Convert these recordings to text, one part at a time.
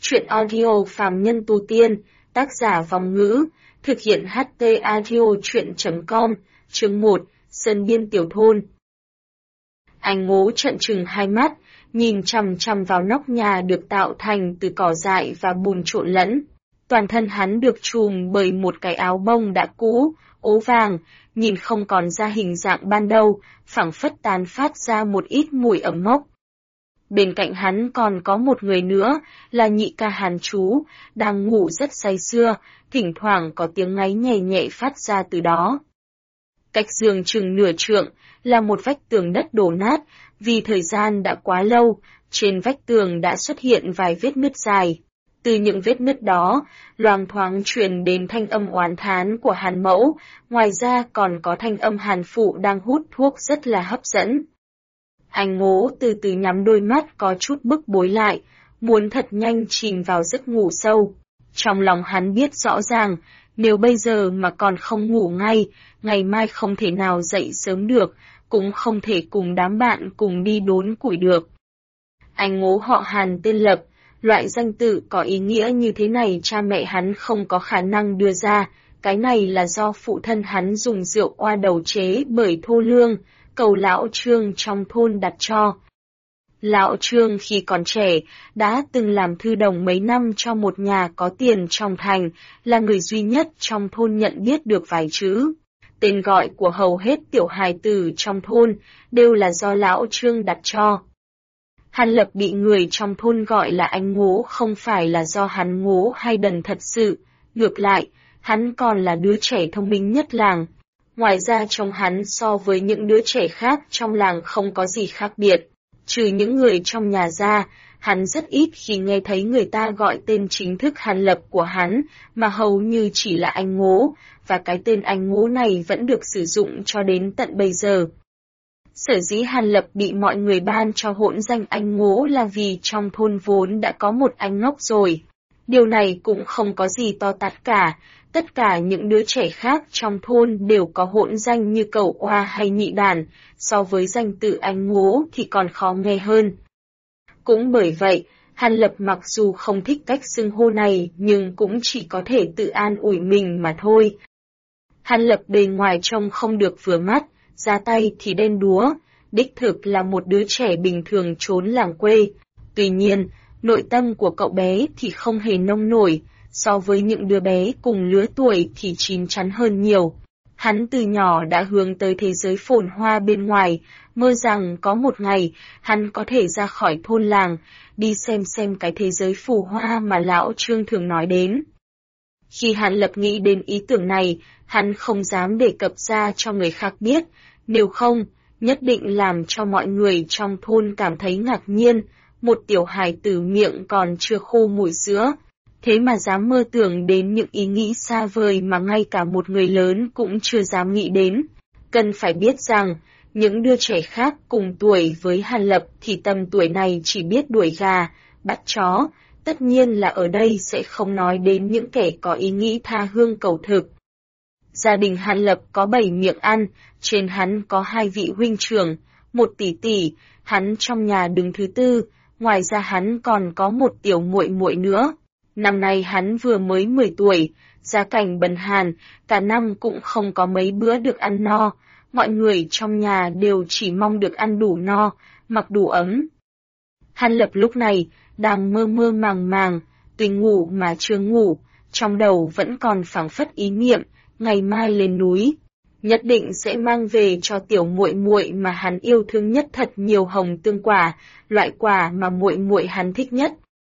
Truyện audio phàm nhân tu tiên, tác giả Vong Ngữ, thực hiện HT audio truyện.com, chương 1, Sơn Biên Tiểu Thôn. Anh Ngố trợn trừng hai mắt, nhìn chằm chằm vào nóc nhà được tạo thành từ cỏ dại và bùn trộn lẫn. Toàn thân hắn được trùm bởi một cái áo bông đã cũ, ố vàng, nhìn không còn ra hình dạng ban đầu, phảng phất tán phát ra một ít mùi ẩm mốc. Bên cạnh hắn còn có một người nữa, là nhị ca Hàn Chú, đang ngủ rất say sưa, thỉnh thoảng có tiếng ngáy nhẹ nhẹ phát ra từ đó. Cách giường chừng nửa trượng, là một vách tường đất đổ nát, vì thời gian đã quá lâu, trên vách tường đã xuất hiện vài vết nứt dài. Từ những vết nứt đó, loang thoáng truyền đến thanh âm oán thán của Hàn Mẫu, ngoài ra còn có thanh âm Hàn Phụ đang hút thuốc rất là hấp dẫn. Anh Ngố từ từ nhắm đôi mắt có chút bức bối lại, muốn thật nhanh chìm vào giấc ngủ sâu. Trong lòng hắn biết rõ ràng, nếu bây giờ mà còn không ngủ ngay, ngày mai không thể nào dậy sớm được, cũng không thể cùng đám bạn cùng đi đốn củi được. Anh Ngố họ Hàn tên Lập, loại danh tự có ý nghĩa như thế này cha mẹ hắn không có khả năng đưa ra, cái này là do phụ thân hắn dùng rượu oa đầu chế bởi thô lương, cầu lão Trương trong thôn đặt cho. Lão Trương khi còn trẻ, đã từng làm thư đồng mấy năm cho một nhà có tiền trong thành, là người duy nhất trong thôn nhận biết được vài chữ. Tên gọi của hầu hết tiểu hài tử trong thôn, đều là do lão Trương đặt cho. Hàn Lập bị người trong thôn gọi là anh Ngố không phải là do hắn ngố hay đần thật sự, ngược lại, hắn còn là đứa trẻ thông minh nhất làng. Ngoài ra trông hắn so với những đứa trẻ khác trong làng không có gì khác biệt. Trừ những người trong nhà ra, hắn rất ít khi nghe thấy người ta gọi tên chính thức Hàn Lập của hắn, mà hầu như chỉ là anh Ngố, và cái tên anh Ngố này vẫn được sử dụng cho đến tận bây giờ. Sở dĩ Hàn Lập bị mọi người ban cho hỗn danh anh Ngố là vì trong thôn vốn đã có một anh ngốc rồi. Điều này cũng không có gì to tát cả, tất cả những đứa trẻ khác trong thôn đều có hỗn danh như Cẩu Oa hay Nhị Đàn, so với danh tự anh Ngố thì còn khó nghe hơn. Cũng bởi vậy, Hàn Lập mặc dù không thích cách xưng hô này nhưng cũng chỉ có thể tự an ủi mình mà thôi. Hàn Lập bề ngoài trông không được vừa mắt, ra tay thì đen đúa, đích thực là một đứa trẻ bình thường trốn làng quê. Tuy nhiên, nội tâm của cậu bé thì không hề nông nổi, so với những đứa bé cùng lứa tuổi thì chín chắn hơn nhiều. Hắn từ nhỏ đã hướng tới thế giới phồn hoa bên ngoài, mơ rằng có một ngày hắn có thể ra khỏi thôn làng, đi xem cái thế giới phù hoa mà lão Trương thường nói đến. Khi Hàn Lập nghĩ đến ý tưởng này, hắn không dám đề cập ra cho người khác biết, nếu không, nhất định làm cho mọi người trong thôn cảm thấy ngạc nhiên, một tiểu hài tử miệng còn chưa khô mùi sữa. Thế mà dám mơ tưởng đến những ý nghĩ xa vời mà ngay cả một người lớn cũng chưa dám nghĩ đến. Cần phải biết rằng, những đứa trẻ khác cùng tuổi với Hàn Lập thì tầm tuổi này chỉ biết đuổi gà, bắt chó, tất nhiên là ở đây sẽ không nói đến những kẻ có ý nghĩ tha hương cầu thực. Gia đình Hàn Lập có 7 miệng ăn, trên hắn có 2 vị huynh trưởng, 1 tỷ tỷ, hắn trong nhà đứng thứ tư, ngoài ra hắn còn có một tiểu muội muội nữa. Năm nay hắn vừa mới 10 tuổi, gia cảnh bần hàn, cả năm cũng không có mấy bữa được ăn no, mọi người trong nhà đều chỉ mong được ăn đủ no, mặc đủ ấm. Hàn Lập lúc này, đang mơ mơ màng màng, tuy ngủ mà chưa ngủ, trong đầu vẫn còn phảng phất ý niệm, ngày mai lên núi, nhất định sẽ mang về cho tiểu muội muội mà hắn yêu thương nhất thật nhiều hồng tương quả, loại quả mà muội muội hắn thích nhất.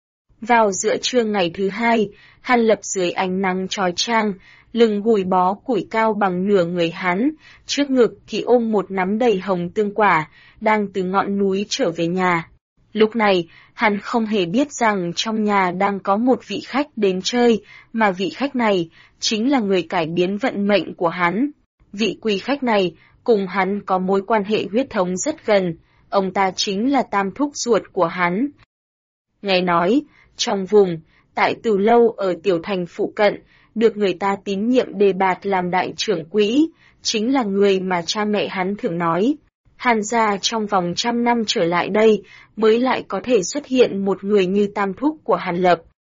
Vào giữa trưa ngày thứ hai, Hàn Lập dưới ánh nắng chói chang, lưng gùi bó củi cao bằng nửa người hắn, trước ngực thì ôm một nắm đầy hồng tương quả, đang từ ngọn núi trở về nhà. Lúc này, hắn không hề biết rằng trong nhà đang có một vị khách đến chơi, mà vị khách này chính là người cải biến vận mệnh của hắn. Vị quý khách này cùng hắn có mối quan hệ huyết thống rất gần, ông ta chính là tam thúc ruột của hắn. Nghe nói, trong vùng, tại Từ Lâu ở tiểu thành phụ cận, được người ta tín nhiệm đề bạt làm đại trưởng quỹ, chính là người mà cha mẹ hắn thường nói. Hàn gia trong vòng 100 năm trở lại đây, mới lại có thể xuất hiện một người như tam thúc của Hàn Lập.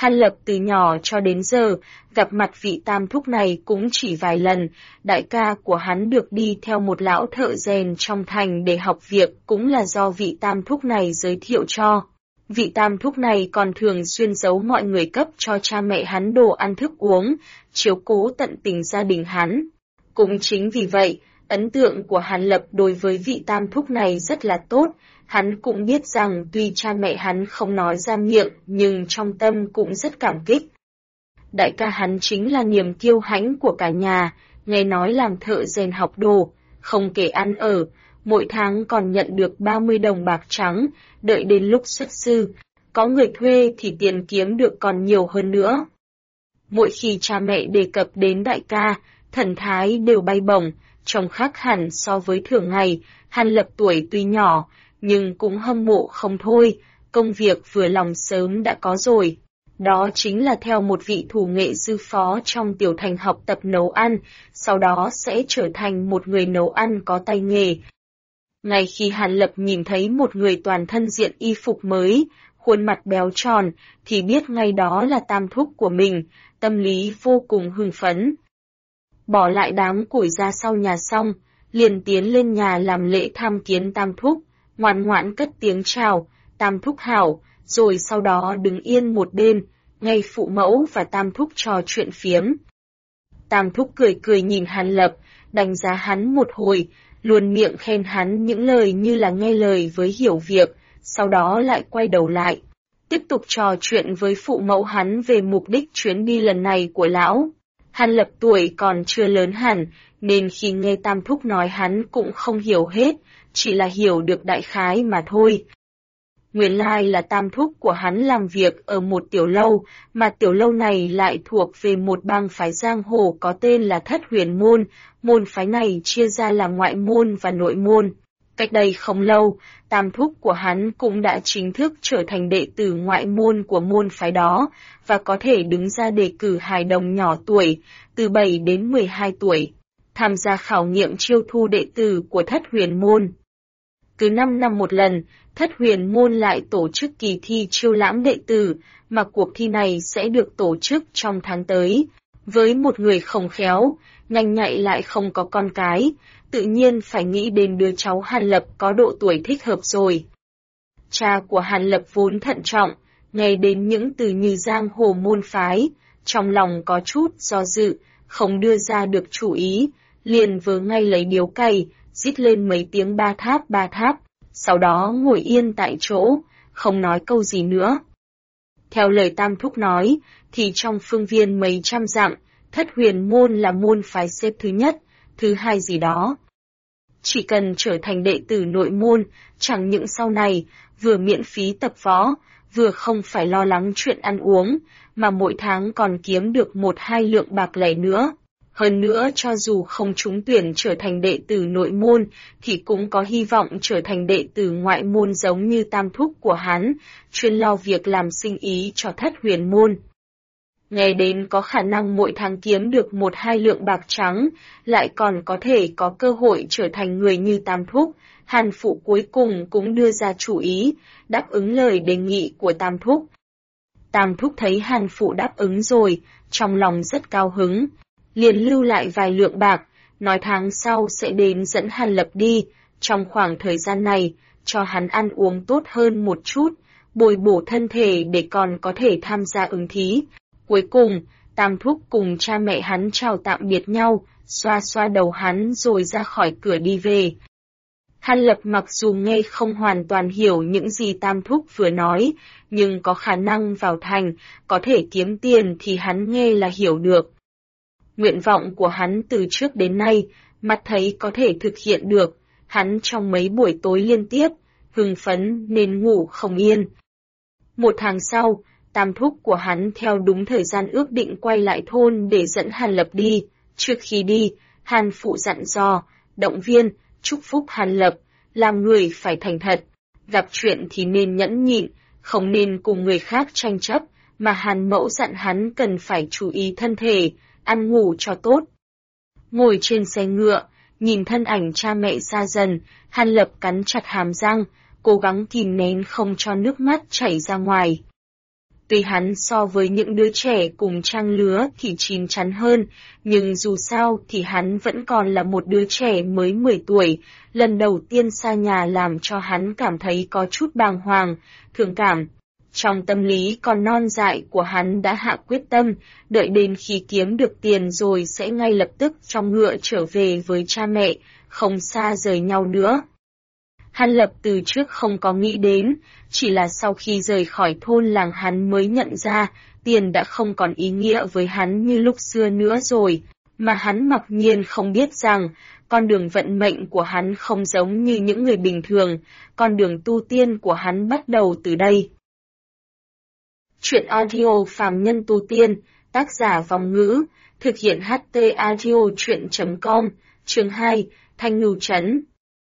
Hàn Lập từ nhỏ cho đến giờ, gặp mặt vị tam thúc này cũng chỉ vài lần, đại ca của hắn được đi theo một lão thợ rèn trong thành để học việc cũng là do vị tam thúc này giới thiệu cho. Vị tam thúc này còn thường xuyên giấu mọi người cấp cho cha mẹ hắn đồ ăn thức uống, chiếu cố tận tình gia đình hắn. Cũng chính vì vậy, ấn tượng của Hàn Lập đối với vị tam thúc này rất là tốt, hắn cũng biết rằng tuy cha mẹ hắn không nói ra miệng nhưng trong tâm cũng rất cảm kích. Đại ca hắn chính là niềm kiêu hãnh của cả nhà, nghe nói làm thợ rèn học đồ, không kể ăn ở, mỗi tháng còn nhận được 30 đồng bạc trắng, đợi đến lúc xuất sư, có người thuê thì tiền kiếm được còn nhiều hơn nữa. Mỗi khi cha mẹ đề cập đến đại ca, thần thái đều bay bổng, trông khác hẳn so với thường ngày. Hàn Lập tuổi tuy nhỏ, nhưng cũng hâm mộ không thôi, công việc vừa lòng sớm đã có rồi. Đó chính là theo một vị thủ nghệ sư phó trong tiểu thành học tập nấu ăn, sau đó sẽ trở thành một người nấu ăn có tay nghề. Ngay khi Hàn Lập nhìn thấy một người toàn thân diện y phục mới, khuôn mặt béo tròn, thì biết ngay đó là tam thúc của mình, tâm lý vô cùng hưng phấn. Bỏ lại đám củi ra sau nhà xong, liền tiến lên nhà làm lễ tham kiến tam thúc, ngoan ngoãn cất tiếng chào, tam thúc hảo, rồi sau đó đứng yên một bên, ngay phụ mẫu và tam thúc trò chuyện phiếm. Tam thúc cười cười nhìn Hàn Lập, đánh giá hắn một hồi, luôn miệng khen hắn những lời như là nghe lời với hiểu việc, sau đó lại quay đầu lại, tiếp tục trò chuyện với phụ mẫu hắn về mục đích chuyến đi lần này của lão. Hàn Lập tuổi còn chưa lớn hẳn, nên khi nghe tam thúc nói hắn cũng không hiểu hết, chỉ là hiểu được đại khái mà thôi. Nguyên lai là tam thúc của hắn làm việc ở một tiểu lâu, mà tiểu lâu này lại thuộc về một bang phái giang hồ có tên là Thất Huyền Môn, môn phái này chia ra là ngoại môn và nội môn. Cách đây không lâu, tam thúc của hắn cũng đã chính thức trở thành đệ tử ngoại môn của môn phái đó, và có thể đứng ra đề cử hài đồng nhỏ tuổi, từ 7 đến 12 tuổi, tham gia khảo nghiệm chiêu thu đệ tử của Thất Huyền Môn. Cứ 5 năm một lần, Thất Huyền Môn lại tổ chức kỳ thi chiêu lãm đệ tử, mà cuộc thi này sẽ được tổ chức trong tháng tới. Với một người không khéo, nhanh nhạy lại không có con cái, tự nhiên phải nghĩ đến đứa cháu Hàn Lập có độ tuổi thích hợp rồi. Cha của Hàn Lập vốn thận trọng, nghe đến những từ như giang hồ môn phái, trong lòng có chút do dự, không đưa ra được chủ ý, liền vớ ngay lấy điếu cày, rít lên mấy tiếng ba tháp, sau đó ngồi yên tại chỗ, không nói câu gì nữa. Theo lời tam thúc nói, thì trong phương viên mấy trăm dặm, Thất Huyền Môn là môn phái xếp thứ nhất, thứ hai gì đó. Chỉ cần trở thành đệ tử nội môn, chẳng những sau này, vừa miễn phí tập võ, vừa không phải lo lắng chuyện ăn uống, mà mỗi tháng còn kiếm được 1-2 lượng bạc lẻ nữa. Hơn nữa cho dù không trúng tuyển trở thành đệ tử nội môn, thì cũng có hy vọng trở thành đệ tử ngoại môn giống như tam thúc của hắn, chuyên lo việc làm sinh ý cho Thất Huyền Môn. Nghe đến có khả năng mỗi tháng kiếm được 1-2 lượng bạc trắng, lại còn có thể có cơ hội trở thành người như tam thúc, Hàn phụ cuối cùng cũng đưa ra chủ ý, đáp ứng lời đề nghị của tam thúc. Tam thúc thấy Hàn phụ đáp ứng rồi, trong lòng rất cao hứng, liền lưu lại vài lượng bạc, nói tháng sau sẽ đến dẫn Hàn Lập đi, trong khoảng thời gian này, cho hắn ăn uống tốt hơn một chút, bồi bổ thân thể để còn có thể tham gia ứng thí. Cuối cùng, tam thúc cùng cha mẹ hắn chào tạm biệt nhau, xoa xoa đầu hắn rồi ra khỏi cửa đi về. Hàn Lập mặc dù nghe không hoàn toàn hiểu những gì tam thúc vừa nói, nhưng có khả năng vào thành, có thể kiếm tiền thì hắn nghe là hiểu được. Nguyện vọng của hắn từ trước đến nay, mắt thấy có thể thực hiện được, hắn trong mấy buổi tối liên tiếp, hưng phấn nên ngủ không yên. Một tháng sau, tam thúc của hắn theo đúng thời gian ước định quay lại thôn để dẫn Hàn Lập đi. Trước khi đi, Hàn phụ dặn dò, động viên, chúc phúc Hàn Lập, làm người phải thành thật, gặp chuyện thì nên nhẫn nhịn, không nên cùng người khác tranh chấp, mà Hàn mẫu dặn hắn cần phải chú ý thân thể, ăn ngủ cho tốt. Ngồi trên xe ngựa, nhìn thân ảnh cha mẹ xa dần, Hàn Lập cắn chặt hàm răng, cố gắng kìm nén không cho nước mắt chảy ra ngoài. Tuy hắn so với những đứa trẻ cùng trang lứa thì chín chắn hơn, nhưng dù sao thì hắn vẫn còn là một đứa trẻ mới 10 tuổi, lần đầu tiên xa nhà làm cho hắn cảm thấy có chút bàng hoàng, thương cảm. Trong tâm lý còn non dại của hắn đã hạ quyết tâm, đợi đến khi kiếm được tiền rồi sẽ ngay lập tức trong ngựa trở về với cha mẹ, không xa rời nhau nữa. Hàn Lập từ trước không có nghĩ đến, chỉ là sau khi rời khỏi thôn làng hắn mới nhận ra, tiền đã không còn ý nghĩa với hắn như lúc xưa nữa rồi, mà hắn mặc nhiên không biết rằng, con đường vận mệnh của hắn không giống như những người bình thường, con đường tu tiên của hắn bắt đầu từ đây. Chuyện audio Phàm Nhân Tu Tiên, tác giả Vong Ngữ, thực hiện HT Audio Chuyện.com, chương 2, Thanh Ngưu Trấn.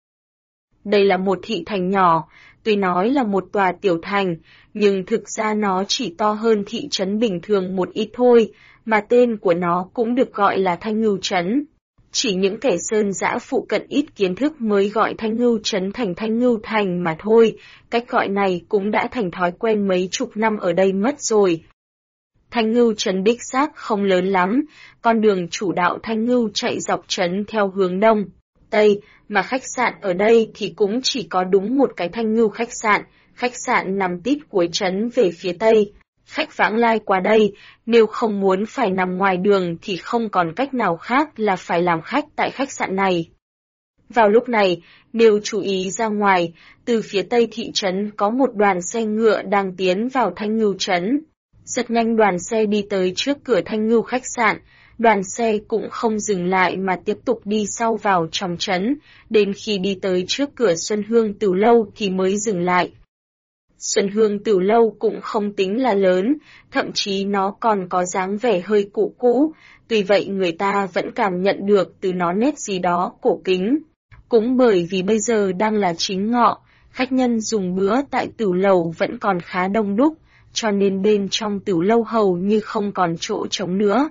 Đây là một thị thành nhỏ, tuy nói là một tòa tiểu thành, nhưng thực ra nó chỉ to hơn thị trấn bình thường một ít thôi, mà tên của nó cũng được gọi là Thanh Ngưu Trấn. Chỉ những kẻ sơn dã phụ cận ít kiến thức mới gọi Thanh Ngưu Trấn thành Thanh Ngưu Thành mà thôi, cách gọi này cũng đã thành thói quen mấy chục năm ở đây mất rồi. Thanh Ngưu Trấn đích xác không lớn lắm, con đường chủ đạo Thanh Ngưu chạy dọc trấn theo hướng đông, tây, mà khách sạn ở đây thì cũng chỉ có đúng một cái Thanh Ngưu khách sạn nằm tít cuối trấn về phía tây. Khách vãng lai qua đây, nếu không muốn phải nằm ngoài đường thì không còn cách nào khác là phải làm khách tại khách sạn này. Vào lúc này, nếu chú ý ra ngoài, từ phía tây thị trấn có một đoàn xe ngựa đang tiến vào Thanh Ngưu Trấn. Rất nhanh đoàn xe đi tới trước cửa Thanh Ngưu khách sạn, đoàn xe cũng không dừng lại mà tiếp tục đi sau vào trong trấn, đến khi đi tới trước cửa Xuân Hương Tửu Lâu thì mới dừng lại. Xuân Hương Tửu Lâu cũng không tính là lớn, thậm chí nó còn có dáng vẻ hơi cũ cũ, tuy vậy người ta vẫn cảm nhận được từ nó nét gì đó cổ kính. Cũng bởi vì bây giờ đang là chính ngọ, khách nhân dùng bữa tại Tửu Lầu vẫn còn khá đông đúc, cho nên bên trong Tửu Lâu hầu như không còn chỗ trống nữa.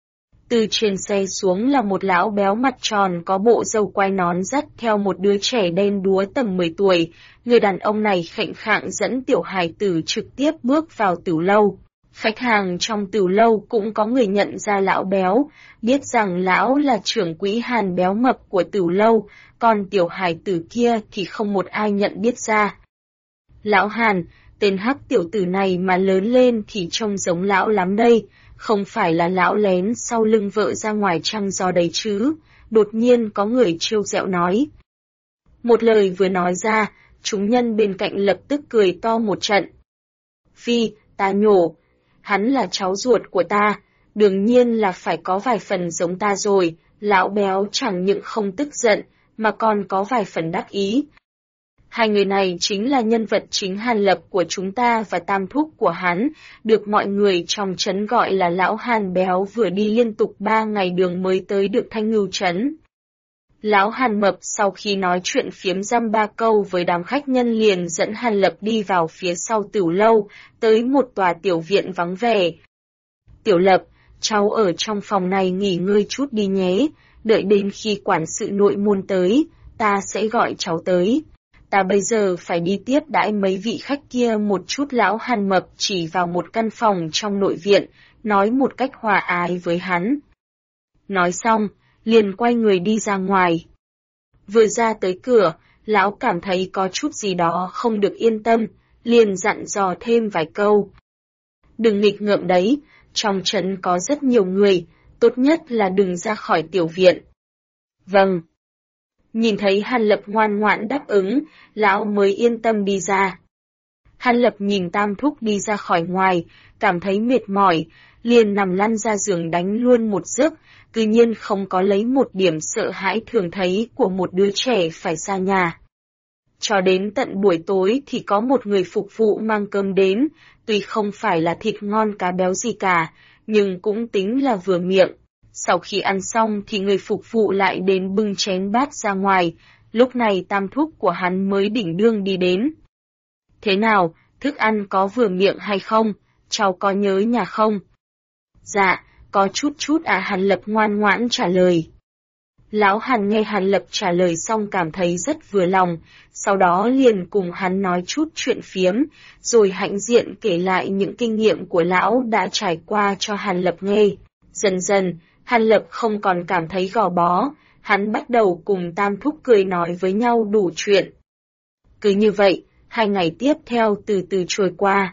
Từ trên xe xuống là một lão béo mặt tròn có bộ râu quai nón dắt theo một đứa trẻ đen đúa tầm 10 tuổi, người đàn ông này khệnh khạng dẫn tiểu hài tử trực tiếp bước vào Tửu Lâu. Khách hàng trong Tửu Lâu cũng có người nhận ra lão béo, biết rằng lão là trưởng quỹ Hàn béo mập của Tửu Lâu, còn tiểu hài tử kia thì không một ai nhận biết ra. Lão Hàn, tên hắc tiểu tử này mà lớn lên thì trông giống lão lắm đây. Không phải là lão lén sau lưng vợ ra ngoài trăng gió đấy chứ, đột nhiên có người trêu ghẹo nói. Một lời vừa nói ra, chúng nhân bên cạnh lập tức cười to một trận. Phi, ta nhổ, hắn là cháu ruột của ta, đương nhiên là phải có vài phần giống ta rồi, lão béo chẳng những không tức giận, mà còn có vài phần đắc ý. Hai người này chính là nhân vật chính Hàn Lập của chúng ta và tam thúc của hắn, được mọi người trong trấn gọi là lão Hàn béo vừa đi liên tục 3 ngày đường mới tới được Thanh Ngưu Trấn. Lão Hàn mập sau khi nói chuyện phiếm dăm 3 câu với đám khách nhân liền dẫn Hàn Lập đi vào phía sau Tửu Lâu, tới một tòa tiểu viện vắng vẻ. Tiểu Lập, cháu ở trong phòng này nghỉ ngơi chút đi nhé, đợi đến khi quản sự nội môn tới, ta sẽ gọi cháu tới. Ta bây giờ phải đi tiếp đãi mấy vị khách kia một chút. Lão Hàn mập chỉ vào một căn phòng trong nội viện, nói một cách hòa ái với hắn. Nói xong, liền quay người đi ra ngoài. Vừa ra tới cửa, lão cảm thấy có chút gì đó không được yên tâm, liền dặn dò thêm vài câu. Đừng nghịch ngợm đấy, trong trấn có rất nhiều người, tốt nhất là đừng ra khỏi tiểu viện. Vâng. Nhìn thấy Hàn Lập ngoan ngoãn đáp ứng, lão mới yên tâm đi ra. Hàn Lập nhìn tam thúc đi ra khỏi ngoài, cảm thấy mệt mỏi, liền nằm lăn ra giường đánh luôn một giấc, tự nhiên không có lấy một điểm sợ hãi thường thấy của một đứa trẻ phải xa nhà. Cho đến tận buổi tối thì có một người phục vụ mang cơm đến, tuy không phải là thịt ngon cá béo gì cả, nhưng cũng tính là vừa miệng. Sau khi ăn xong thì người phục vụ lại đến bưng chén bát ra ngoài, lúc này tam thúc của hắn mới đỉnh đương đi đến. Thế nào, thức ăn có vừa miệng hay không? Cháu có nhớ nhà không? Dạ, có chút chút Hàn Lập ngoan ngoãn trả lời. Lão Hàn nghe Hàn Lập trả lời xong cảm thấy rất vừa lòng, sau đó liền cùng hắn nói chút chuyện phiếm, rồi hãnh diện kể lại những kinh nghiệm của lão đã trải qua cho Hàn Lập nghe. Dần dần, Hàn Lập không còn cảm thấy gò bó, hắn bắt đầu cùng Tam Thúc cười nói với nhau đủ chuyện. Cứ như vậy, 2 ngày tiếp theo từ từ trôi qua.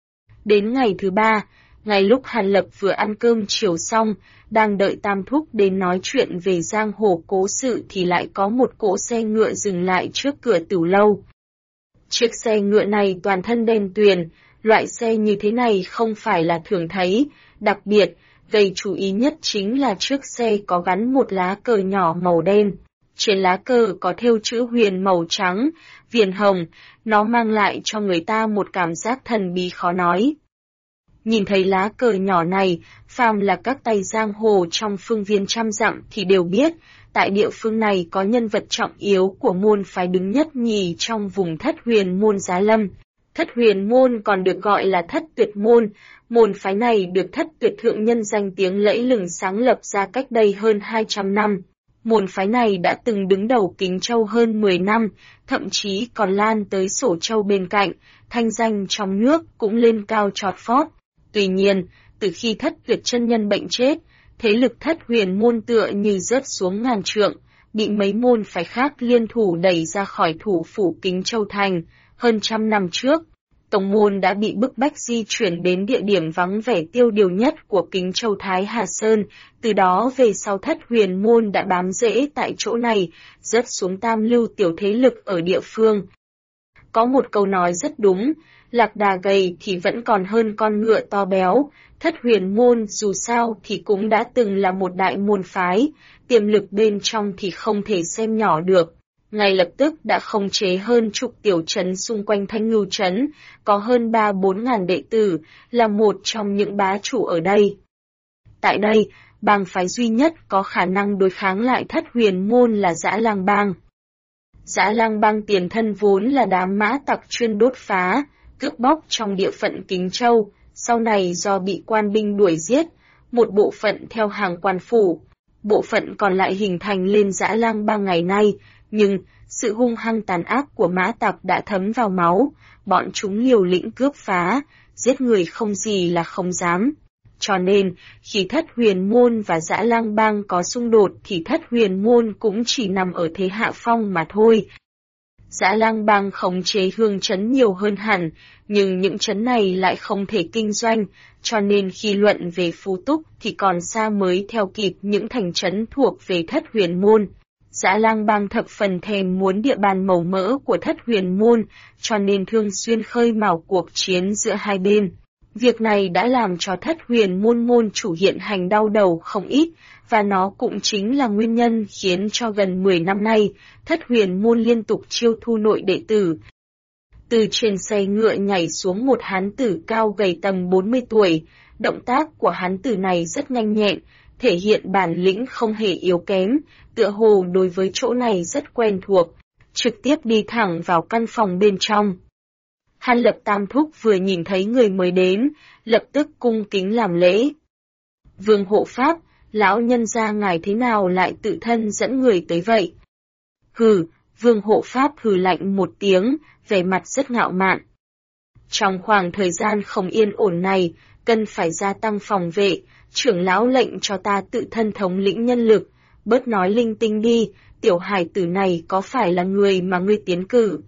Đến ngày thứ 3, ngay lúc Hàn Lập vừa ăn cơm chiều xong, đang đợi Tam Thúc đến nói chuyện về giang hồ cố sự thì lại có một cỗ xe ngựa dừng lại trước cửa Tửu lâu. Chiếc xe ngựa này toàn thân đen tuyền, loại xe như thế này không phải là thường thấy, đặc biệt, gây chú ý nhất chính là trước xe có gắn một lá cờ nhỏ màu đen. Trên lá cờ có thêu chữ huyền màu trắng, viền hồng, nó mang lại cho người ta một cảm giác thần bí khó nói. Nhìn thấy lá cờ nhỏ này, phàm là các tay giang hồ trong phương viên trăm dặm thì đều biết, tại địa phương này có nhân vật trọng yếu của môn phái đứng nhất nhì trong vùng Thất Huyền môn Giá Lâm. Thất Huyền môn còn được gọi là Thất Tuyệt môn, môn phái này được Thất Tuyệt thượng nhân danh tiếng lẫy lừng sáng lập ra cách đây hơn 200 năm. Môn phái này đã từng đứng đầu Kính Châu hơn 10 năm, thậm chí còn lan tới Sổ Châu bên cạnh, thanh danh trong nước cũng lên cao chót vót. Tuy nhiên, từ khi Thất Tuyệt chân nhân bệnh chết, thế lực Thất Huyền môn tựa như rớt xuống ngàn trượng, bị mấy môn phái khác liên thủ đẩy ra khỏi thủ phủ Kính Châu thành. Hơn 100 năm trước, tổng môn đã bị bức bách di chuyển đến địa điểm vắng vẻ tiêu điều nhất của Kính Châu Thái Hà Sơn, từ đó về sau Thất Huyền môn đã bám rễ tại chỗ này, rớt xuống tam lưu tiểu thế lực ở địa phương. Có một câu nói rất đúng, lạc đà gầy thì vẫn còn hơn con ngựa to béo, Thất Huyền môn dù sao thì cũng đã từng là một đại môn phái, tiềm lực bên trong thì không thể xem nhỏ được. Ngay lập tức đã khống chế hơn chục tiểu trấn xung quanh Thanh Ngưu trấn, có hơn 3-4 ngàn đệ tử, là một trong những bá chủ ở đây. Tại đây, bang phái duy nhất có khả năng đối kháng lại Thất Huyền môn là Dã Lang bang. Dã Lang bang tiền thân vốn là đám mã tặc chuyên đốt phá, cướp bóc trong địa phận Kính Châu, sau này do bị quan binh đuổi giết, một bộ phận theo hàng quan phủ, bộ phận còn lại hình thành lên Dã Lang bang ngày nay. Nhưng, sự hung hăng tàn ác của mã tặc đã thấm vào máu, bọn chúng liều lĩnh cướp phá, giết người không gì là không dám. Cho nên, khi Thất Huyền môn và Dã Lang bang có xung đột thì Thất Huyền môn cũng chỉ nằm ở thế hạ phong mà thôi. Dã Lang bang khống chế hương trấn nhiều hơn hẳn, nhưng những trấn này lại không thể kinh doanh, cho nên khi luận về phú túc thì còn xa mới theo kịp những thành trấn thuộc về Thất Huyền môn. Dã Lang bang thập phần thèm muốn địa bàn màu mỡ của Thất Huyền môn, cho nên thường xuyên khơi mào cuộc chiến giữa hai bên. Việc này đã làm cho Thất Huyền môn môn chủ hiện hành đau đầu không ít, và nó cũng chính là nguyên nhân khiến cho gần 10 năm nay, Thất Huyền môn liên tục chiêu thu nội đệ tử. Từ trên xe ngựa nhảy xuống một hán tử cao gầy tầm 40 tuổi, động tác của hán tử này rất nhanh nhẹn, thể hiện bản lĩnh không hề yếu kém, tựa hồ đối với chỗ này rất quen thuộc, trực tiếp đi thẳng vào căn phòng bên trong. Hàn Lập Tam Thúc vừa nhìn thấy người mới đến, lập tức cung kính làm lễ. Vương hộ pháp, lão nhân gia ngài thế nào lại tự thân dẫn người tới vậy? Hừ, Vương hộ pháp hừ lạnh một tiếng, vẻ mặt rất ngạo mạn. Trong khoảng thời gian không yên ổn này, cần phải gia tăng phòng vệ, trưởng lão lệnh cho ta tự thân thống lĩnh nhân lực, bớt nói linh tinh đi, tiểu hải tử này có phải là người mà ngươi tiến cử?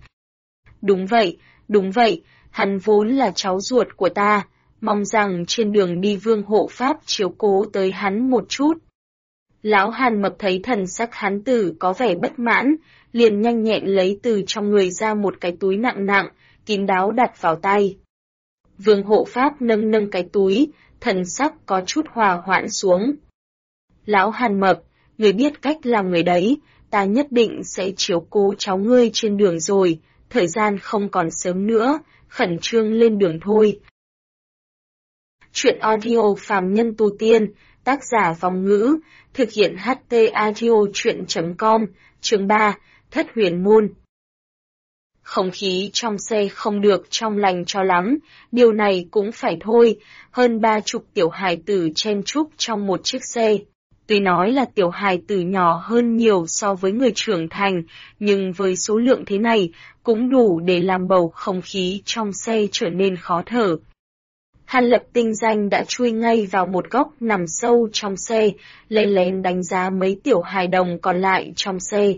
Đúng vậy, hắn vốn là cháu ruột của ta, mong rằng trên đường đi Vương hộ pháp chiếu cố tới hắn một chút. Lão Hàn Mập thấy thần sắc hắn tử có vẻ bất mãn, liền nhanh nhẹn lấy từ trong người ra một cái túi nặng nặng, kín đáo đặt vào tay. Vương hộ pháp nâng cái túi, thần sắc có chút hòa hoãn xuống. Lão Hàn Mập, người biết cách làm người đấy, ta nhất định sẽ chiếu cố cháu ngươi trên đường rồi, thời gian không còn sớm nữa, khẩn trương lên đường thôi. Chuyện audio phàm nhân tu tiên, tác giả Vong Ngữ, thực hiện HT audio chuyện.com, chương 3, Thất Huyền môn. Không khí trong xe không được trong lành cho lắm, điều này cũng phải thôi, hơn 30 tiểu hài tử chen chúc trong một chiếc xe. Tuy nói là tiểu hài tử nhỏ hơn nhiều so với người trưởng thành, nhưng với số lượng thế này, cũng đủ để làm bầu không khí trong xe trở nên khó thở. Hàn Lập tinh danh đã chui ngay vào một góc nằm sâu trong xe, lén lén đánh giá mấy tiểu hài đồng còn lại trong xe.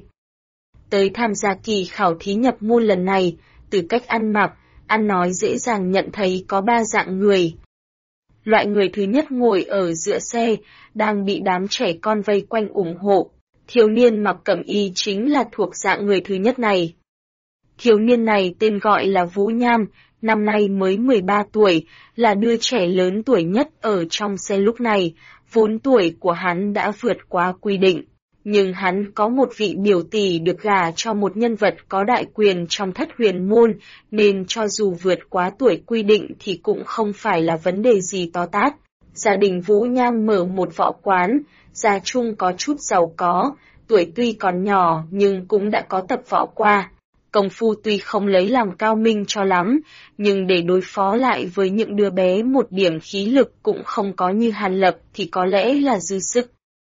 Tới tham gia kỳ khảo thí nhập môn lần này, từ cách ăn mặc, ăn nói dễ dàng nhận thấy có 3 dạng người. Loại người thứ nhất ngồi ở giữa xe, đang bị đám trẻ con vây quanh ủng hộ. Thiếu niên mặc cẩm y chính là thuộc dạng người thứ nhất này. Thiếu niên này tên gọi là Vũ Nham, năm nay mới 13 tuổi, là đứa trẻ lớn tuổi nhất ở trong xe lúc này, vốn tuổi của hắn đã vượt quá quy định. Nhưng hắn có một vị biểu tỷ được gả cho một nhân vật có đại quyền trong Thất Huyền Môn, nên cho dù vượt quá tuổi quy định thì cũng không phải là vấn đề gì to tát. Gia đình Vũ Nham mở một võ quán, gia chung có chút giàu có, tuổi tuy còn nhỏ nhưng cũng đã có tập võ qua. Công phu tuy không lấy làm cao minh cho lắm, nhưng để đối phó lại với những đứa bé một điểm khí lực cũng không có như Hàn Lập thì có lẽ là dư sức.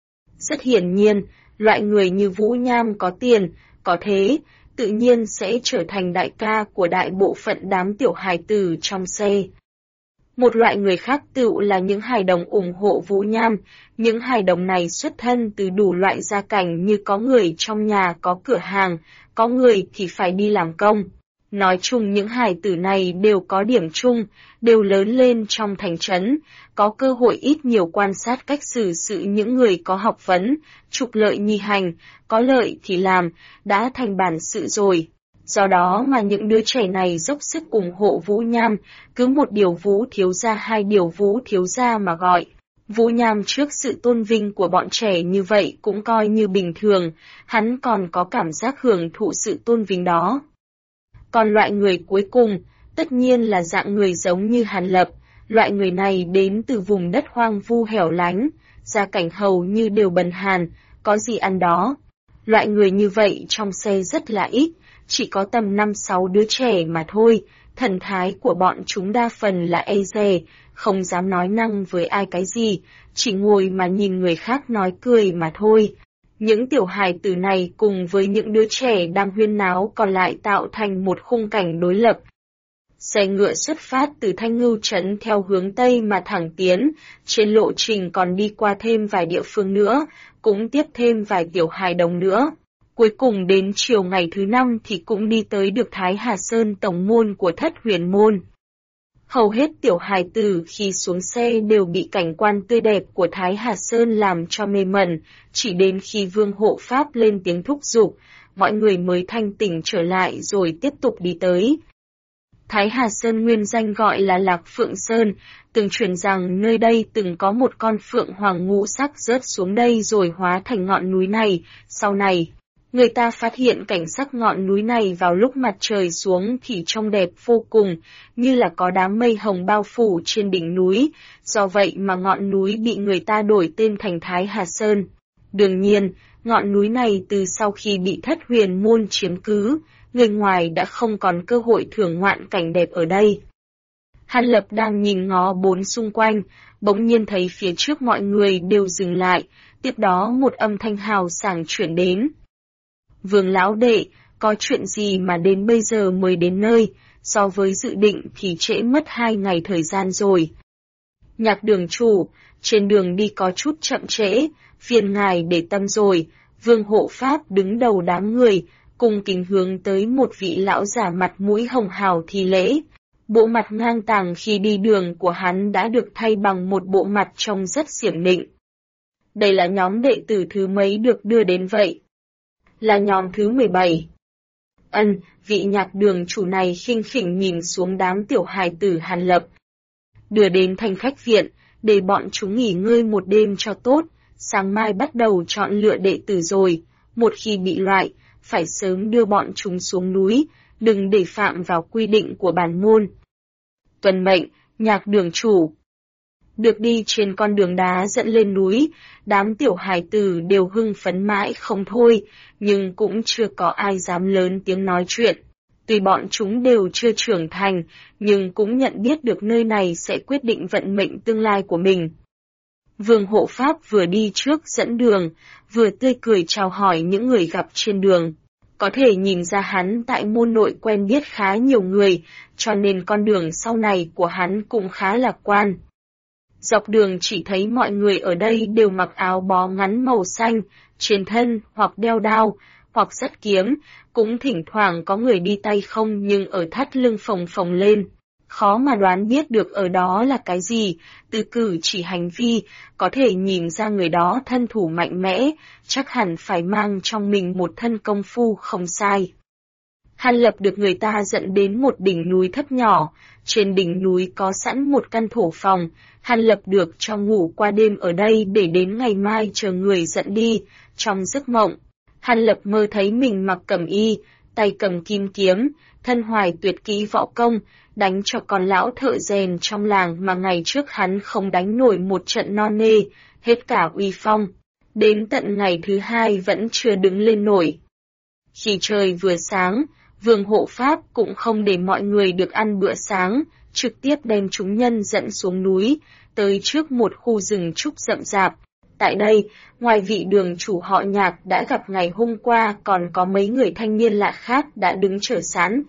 Rất hiển nhiên, loại người như Vũ Nham có tiền, có thế, tự nhiên sẽ trở thành đại ca của đại bộ phận đám tiểu hài tử trong xe. Một loại người khác tựu là những hài đồng ủng hộ Vũ Nham, những hài đồng này xuất thân từ đủ loại gia cảnh như có người trong nhà có cửa hàng, có người thì phải đi làm công. Nói chung những hài tử này đều có điểm chung, đều lớn lên trong thành trấn, có cơ hội ít nhiều quan sát cách xử sự những người có học vấn, trục lợi nhi hành, có lợi thì làm, đã thành bản sự rồi. Do đó mà những đứa trẻ này dốc sức ủng hộ Vũ Nham, cứ một điều Vũ thiếu gia hai điều Vũ thiếu gia mà gọi. Vũ Nham trước sự tôn vinh của bọn trẻ như vậy cũng coi như bình thường, hắn còn có cảm giác hưởng thụ sự tôn vinh đó. Còn loại người cuối cùng, tất nhiên là dạng người giống như Hàn Lập, loại người này đến từ vùng đất hoang vu hẻo lánh, gia cảnh hầu như đều bần hàn, có gì ăn đó. Loại người như vậy trong xe rất là ít, chỉ có tầm 5-6 đứa trẻ mà thôi, thần thái của bọn chúng đa phần là e dè, không dám nói năng với ai cái gì, chỉ ngồi mà nhìn người khác nói cười mà thôi. Những tiểu hài tử này cùng với những đứa trẻ đang huyên náo còn lại tạo thành một khung cảnh đối lập. Xe ngựa xuất phát từ Thanh Ngưu Trấn theo hướng Tây mà thẳng tiến, trên lộ trình còn đi qua thêm vài địa phương nữa, cũng tiếp thêm vài tiểu hài đồng nữa. Cuối cùng đến chiều ngày thứ 5 thì cũng đi tới được Thái Hà Sơn tổng môn của Thất Huyền Môn. Hầu hết tiểu hài tử khi xuống xe đều bị cảnh quan tươi đẹp của Thái Hà Sơn làm cho mê mẩn, chỉ đến khi Vương Hộ Pháp lên tiếng thúc giục, mọi người mới thanh tỉnh trở lại rồi tiếp tục đi tới. Thái Hà Sơn nguyên danh gọi là Lạc Phượng Sơn, từng truyền rằng nơi đây từng có một con phượng hoàng ngũ sắc rớt xuống đây rồi hóa thành ngọn núi này, sau này. Người ta phát hiện cảnh sắc ngọn núi này vào lúc mặt trời xuống thì trông đẹp vô cùng, như là có đám mây hồng bao phủ trên đỉnh núi, do vậy mà ngọn núi bị người ta đổi tên thành Thái Hà Sơn. Đương nhiên, ngọn núi này từ sau khi bị Thất Huyền Môn chiếm cứ, người ngoài đã không còn cơ hội thưởng ngoạn cảnh đẹp ở đây. Hàn Lập đang nhìn ngó bốn xung quanh, bỗng nhiên thấy phía trước mọi người đều dừng lại, tiếp đó một âm thanh hào sảng chuyển đến. Vương lão đệ, có chuyện gì mà đến bây giờ mới đến nơi, so với dự định thì trễ mất 2 ngày thời gian rồi. Nhạc đường chủ, trên đường đi có chút chậm trễ, phiền ngài để tâm rồi. Vương Hộ Pháp đứng đầu đám người, cùng kính hướng tới một vị lão giả mặt mũi hồng hào thi lễ. Bộ mặt ngang tàng khi đi đường của hắn đã được thay bằng một bộ mặt trông rất xiểm nịnh. Đây là nhóm đệ tử thứ mấy được đưa đến vậy? Là nhóm thứ 17. Vị nhạc đường chủ này khinh khỉnh nhìn xuống đám tiểu hài tử Hàn Lập. Đưa đến thành khách viện, để bọn chúng nghỉ ngơi một đêm cho tốt, sáng mai bắt đầu chọn lựa đệ tử rồi, một khi bị loại, phải sớm đưa bọn chúng xuống núi, đừng để phạm vào quy định của bản môn. Tuân mệnh, nhạc đường chủ. Được đi trên con đường đá dẫn lên núi, đám tiểu hài tử đều hưng phấn mãi không thôi, nhưng cũng chưa có ai dám lớn tiếng nói chuyện. Tuy bọn chúng đều chưa trưởng thành, nhưng cũng nhận biết được nơi này sẽ quyết định vận mệnh tương lai của mình. Vương hộ pháp vừa đi trước dẫn đường, vừa tươi cười chào hỏi những người gặp trên đường. Có thể nhìn ra hắn tại môn nội quen biết khá nhiều người, cho nên con đường sau này của hắn cũng khá lạc quan. Dọc đường chỉ thấy mọi người ở đây đều mặc áo bó ngắn màu xanh, trên thân hoặc đeo đao, hoặc dắt kiếm, cũng thỉnh thoảng có người đi tay không nhưng ở thắt lưng phồng phồng lên. Khó mà đoán biết được ở đó là cái gì, từ cử chỉ hành vi, có thể nhìn ra người đó thân thủ mạnh mẽ, chắc hẳn phải mang trong mình một thân công phu không sai. Hàn Lập được người ta dẫn đến một đỉnh núi thấp nhỏ, trên đỉnh núi có sẵn một căn thổ phòng, Hàn Lập được cho ngủ qua đêm ở đây để đến ngày mai chờ người dẫn đi. Trong giấc mộng, Hàn Lập mơ thấy mình mặc cẩm y, tay cầm kim kiếm, thân hoài tuyệt kỹ võ công, đánh cho con lão thợ rèn trong làng mà ngày trước hắn không đánh nổi một trận non nê, hết cả uy phong. Đến tận ngày thứ hai vẫn chưa đứng lên nổi. Khi trời vừa sáng, Vương hộ pháp cũng không để mọi người được ăn bữa sáng, trực tiếp đem chúng nhân dẫn xuống núi, tới trước một khu rừng trúc rậm rạp. Tại đây, ngoài vị đường chủ họ Nhạc đã gặp ngày hôm qua còn có mấy người thanh niên lạ khác đã đứng chờ sẵn.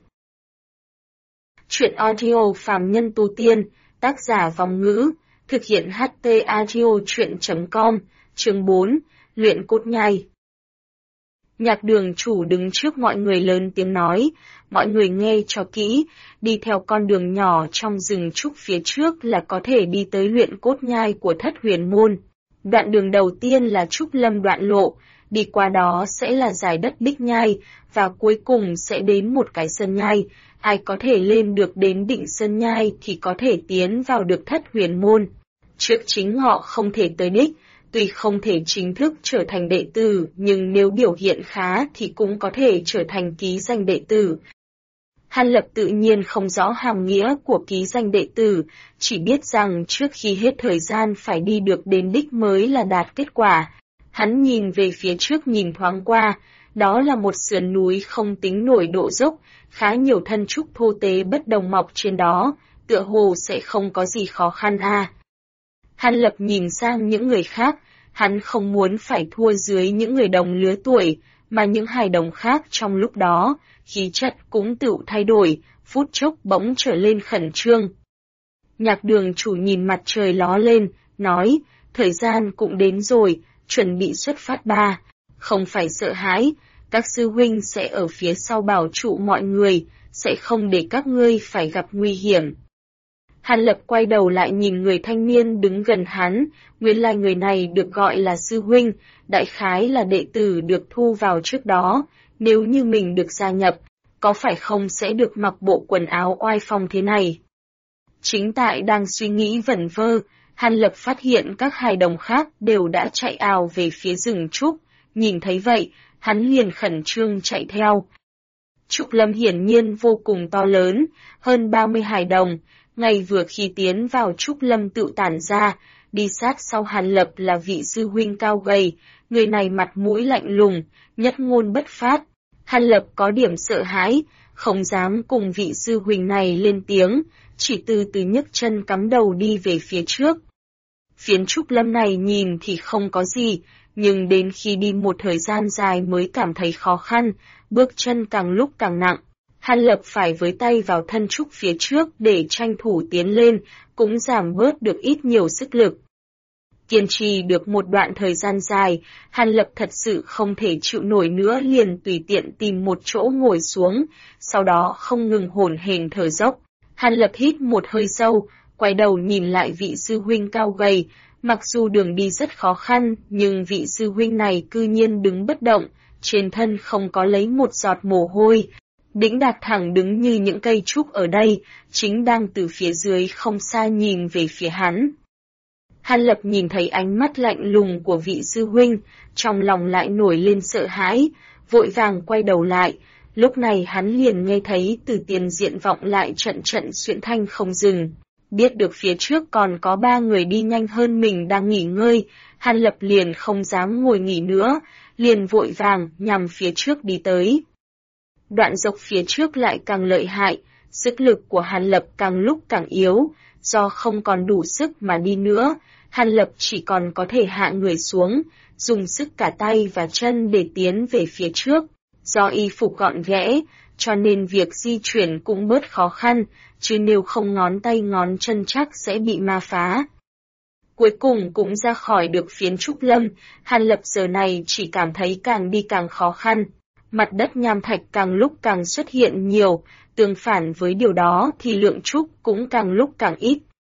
Chuyện audio phàm nhân tu tiên, tác giả Vong Ngữ, thực hiện HT audio chuyện.com, chương 4, luyện cốt nhai. Nhạc đường chủ đứng trước mọi người lớn tiếng nói, mọi người nghe cho kỹ, đi theo con đường nhỏ trong rừng trúc phía trước là có thể đi tới luyện cốt nhai của Thất Huyền Môn. Đoạn đường đầu tiên là Trúc Lâm đoạn lộ, đi qua đó sẽ là dải đất Bích Nhai, và cuối cùng sẽ đến một cái sơn nhai. Ai có thể lên được đến đỉnh sơn nhai thì có thể tiến vào được Thất Huyền Môn. Trước chính họ không thể tới đích, tuy không thể chính thức trở thành đệ tử, nhưng nếu biểu hiện khá thì cũng có thể trở thành ký danh đệ tử. Hàn Lập tự nhiên không rõ hàm nghĩa của ký danh đệ tử, chỉ biết rằng trước khi hết thời gian phải đi được đến đích mới là đạt kết quả. Hắn nhìn về phía trước nhìn thoáng qua, đó là một sườn núi không tính nổi độ dốc, khá nhiều thân trúc thô tế bất đồng mọc trên đó, tựa hồ sẽ không có gì khó khăn Hàn Lập nhìn sang những người khác, hắn không muốn phải thua dưới những người đồng lứa tuổi, mà những hài đồng khác trong lúc đó, khí chất cũng tự thay đổi, phút chốc bỗng trở lên khẩn trương. Nhạc đường chủ nhìn mặt trời ló lên, nói, thời gian cũng đến rồi, chuẩn bị xuất phát ba, không phải sợ hãi, các sư huynh sẽ ở phía sau bảo trụ mọi người, sẽ không để các ngươi phải gặp nguy hiểm. Hàn Lập quay đầu lại nhìn người thanh niên đứng gần hắn, nguyên lai người này được gọi là sư huynh, đại khái là đệ tử được thu vào trước đó, nếu như mình được gia nhập, có phải không sẽ được mặc bộ quần áo oai phong thế này. Chính tại đang suy nghĩ vẩn vơ, Hàn Lập phát hiện các hài đồng khác đều đã chạy ào về phía rừng trúc, nhìn thấy vậy, hắn liền khẩn trương chạy theo. Trúc Lâm hiển nhiên vô cùng to lớn, hơn 30 hài đồng, ngay vừa khi tiến vào Trúc Lâm tự tản ra, đi sát sau Hàn Lập là vị sư huynh cao gầy, người này mặt mũi lạnh lùng, nhất ngôn bất phát. Hàn Lập có điểm sợ hãi, không dám cùng vị sư huynh này lên tiếng, chỉ từ từ nhấc chân cắm đầu đi về phía trước. Phiến Trúc Lâm này nhìn thì không có gì, nhưng đến khi đi một thời gian dài mới cảm thấy khó khăn, bước chân càng lúc càng nặng. Hàn Lập phải với tay vào thân trúc phía trước để tranh thủ tiến lên, cũng giảm bớt được ít nhiều sức lực. Kiên trì được một đoạn thời gian dài, Hàn Lập thật sự không thể chịu nổi nữa liền tùy tiện tìm một chỗ ngồi xuống, sau đó không ngừng hổn hển thở dốc. Hàn Lập hít một hơi sâu, quay đầu nhìn lại vị sư huynh cao gầy, mặc dù đường đi rất khó khăn, nhưng vị sư huynh này cư nhiên đứng bất động, trên thân không có lấy một giọt mồ hôi. Đĩnh đạc thẳng đứng như những cây trúc ở đây, chính đang từ phía dưới không xa nhìn về phía hắn. Hàn Lập nhìn thấy ánh mắt lạnh lùng của vị sư huynh, trong lòng lại nổi lên sợ hãi, vội vàng quay đầu lại. Lúc này hắn liền nghe thấy từ tiền diện vọng lại trận trận xuyễn thanh không dừng. Biết được phía trước còn có 3 người đi nhanh hơn mình đang nghỉ ngơi, Hàn Lập liền không dám ngồi nghỉ nữa, liền vội vàng nhằm phía trước đi tới. Đoạn dốc phía trước lại càng lợi hại, sức lực của Hàn Lập càng lúc càng yếu, do không còn đủ sức mà đi nữa, Hàn Lập chỉ còn có thể hạ người xuống, dùng sức cả tay và chân để tiến về phía trước. Do y phục gọn ghẽ, cho nên việc di chuyển cũng bớt khó khăn, chứ nếu không ngón tay ngón chân chắc sẽ bị ma phá. Cuối cùng cũng ra khỏi được phiến trúc lâm, Hàn Lập giờ này chỉ cảm thấy càng đi càng khó khăn. Mặt đất nham thạch càng lúc càng xuất hiện nhiều, tương phản với điều đó thì lượng trúc cũng càng lúc càng ít.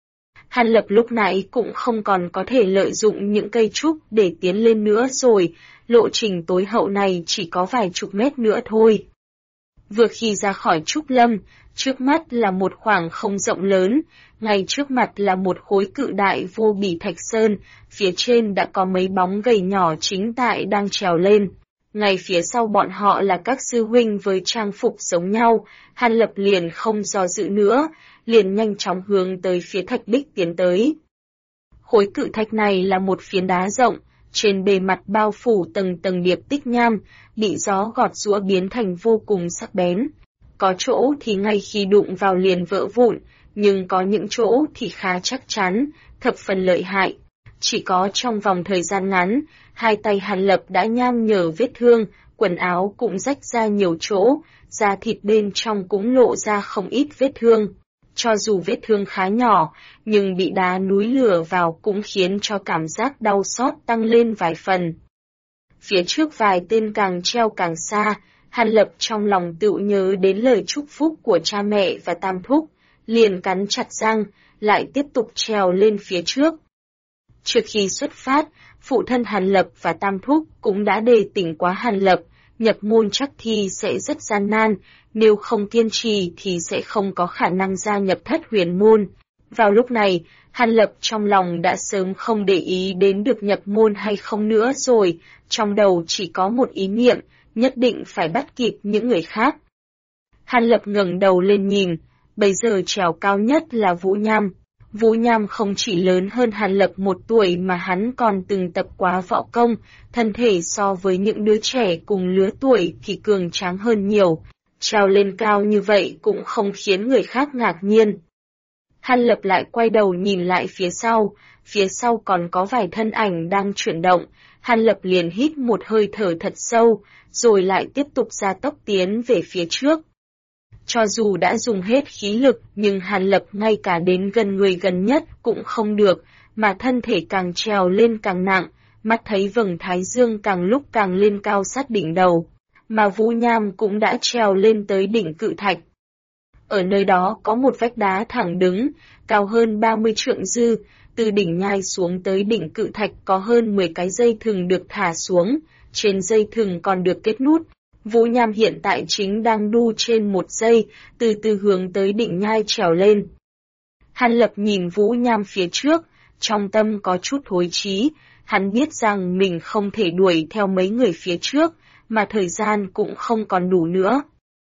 Hàn Lập lúc nãy cũng không còn có thể lợi dụng những cây trúc để tiến lên nữa rồi, lộ trình tối hậu này chỉ có vài chục mét nữa thôi. Vừa khi ra khỏi trúc lâm, trước mắt là một khoảng không rộng lớn, ngay trước mặt là một khối cự đại vô bỉ thạch sơn, phía trên đã có mấy bóng gầy nhỏ chính tại đang trèo lên. Ngay phía sau bọn họ là các sư huynh với trang phục giống nhau, Hàn Lập liền không do dự nữa, liền nhanh chóng hướng tới phía thạch bích tiến tới. Khối cự thạch này là một phiến đá rộng, trên bề mặt bao phủ tầng tầng điệp tích nham, bị gió gọt giũa biến thành vô cùng sắc bén. Có chỗ thì ngay khi đụng vào liền vỡ vụn, nhưng có những chỗ thì khá chắc chắn, thập phần lợi hại. Chỉ có trong vòng thời gian ngắn, hai tay Hàn Lập đã nham nhở vết thương, quần áo cũng rách ra nhiều chỗ, da thịt bên trong cũng lộ ra không ít vết thương. Cho dù vết thương khá nhỏ, nhưng bị đá núi lửa vào cũng khiến cho cảm giác đau xót tăng lên vài phần. Phía trước vài tên càng treo càng xa, Hàn Lập trong lòng tự nhớ đến lời chúc phúc của cha mẹ và tam thúc, liền cắn chặt răng, lại tiếp tục trèo lên phía trước. Trước khi xuất phát, phụ thân Hàn Lập và tam thúc cũng đã đề tỉnh quá Hàn Lập, nhập môn chắc thi sẽ rất gian nan, nếu không kiên trì thì sẽ không có khả năng gia nhập thất huyền môn. Vào lúc này, Hàn Lập trong lòng đã sớm không để ý đến được nhập môn hay không nữa rồi, trong đầu chỉ có một ý niệm, nhất định phải bắt kịp những người khác. Hàn Lập ngẩng đầu lên nhìn, bây giờ trèo cao nhất là Vũ Nham. Vũ Nham không chỉ lớn hơn Hàn Lập 1 tuổi mà hắn còn từng tập quá võ công, thân thể so với những đứa trẻ cùng lứa tuổi thì cường tráng hơn nhiều. Trèo lên cao như vậy cũng không khiến người khác ngạc nhiên. Hàn Lập lại quay đầu nhìn lại phía sau còn có vài thân ảnh đang chuyển động, Hàn Lập liền hít một hơi thở thật sâu, rồi lại tiếp tục gia tốc tiến về phía trước. Cho dù đã dùng hết khí lực nhưng Hàn Lập ngay cả đến gần người gần nhất cũng không được, mà thân thể càng trèo lên càng nặng, mắt thấy vầng thái dương càng lúc càng lên cao sát đỉnh đầu, mà Vũ Nham cũng đã trèo lên tới đỉnh cự thạch. Ở nơi đó có một vách đá thẳng đứng, cao hơn 30 trượng dư, từ đỉnh nhai xuống tới đỉnh cự thạch có hơn 10 cái dây thừng được thả xuống, trên dây thừng còn được kết nút. Vũ Nham hiện tại chính đang đu trên một dây, từ từ hướng tới đỉnh nhai trèo lên. Hàn Lập nhìn Vũ Nham phía trước, trong tâm có chút hối chí, hắn biết rằng mình không thể đuổi theo mấy người phía trước, mà thời gian cũng không còn đủ nữa.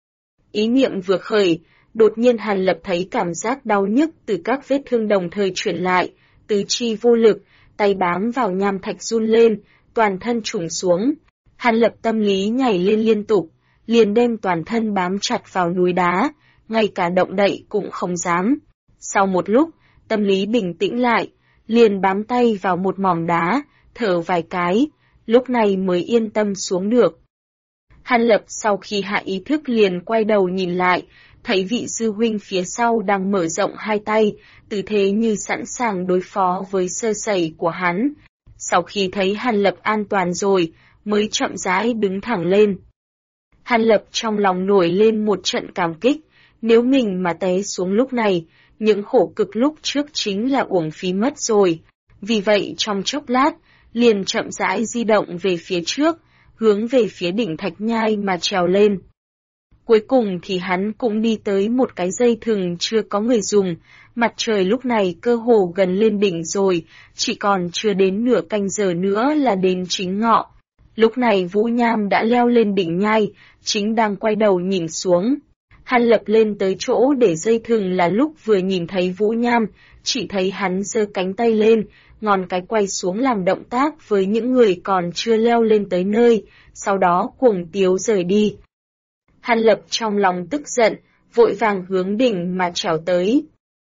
Ý niệm vừa khởi, đột nhiên Hàn Lập thấy cảm giác đau nhức từ các vết thương đồng thời chuyển lại, tứ chi vô lực, tay bám vào nham thạch run lên, toàn thân trùng xuống. Hàn Lập tâm lý nhảy lên liên tục, liền đem toàn thân bám chặt vào núi đá, ngay cả động đậy cũng không dám. Sau một lúc, tâm lý bình tĩnh lại, liền bám tay vào một mỏm đá, thở vài cái, lúc này mới yên tâm xuống được. Hàn Lập sau khi hạ ý thức liền quay đầu nhìn lại, thấy vị sư huynh phía sau đang mở rộng hai tay, tư thế như sẵn sàng đối phó với sơ sẩy của hắn. Sau khi thấy Hàn Lập an toàn rồi, mới chậm rãi đứng thẳng lên. Hàn Lập trong lòng nổi lên một trận cảm kích, nếu mình mà té xuống lúc này, những khổ cực lúc trước chính là uổng phí mất rồi. Vì vậy trong chốc lát, liền chậm rãi di động về phía trước, hướng về phía đỉnh thạch nhai mà trèo lên. Cuối cùng thì hắn cũng đi tới một cái dây thừng chưa có người dùng, mặt trời lúc này cơ hồ gần lên đỉnh rồi, chỉ còn chưa đến nửa canh giờ nữa là đến chính ngọ. Lúc này Vũ Nham đã leo lên đỉnh nhai, chính đang quay đầu nhìn xuống. Hàn Lập lên tới chỗ để dây thừng là lúc vừa nhìn thấy Vũ Nham, chỉ thấy hắn giơ cánh tay lên, ngón cái quay xuống làm động tác với những người còn chưa leo lên tới nơi, sau đó cuồng tiếu rời đi. Hàn Lập trong lòng tức giận, vội vàng hướng đỉnh mà trèo tới.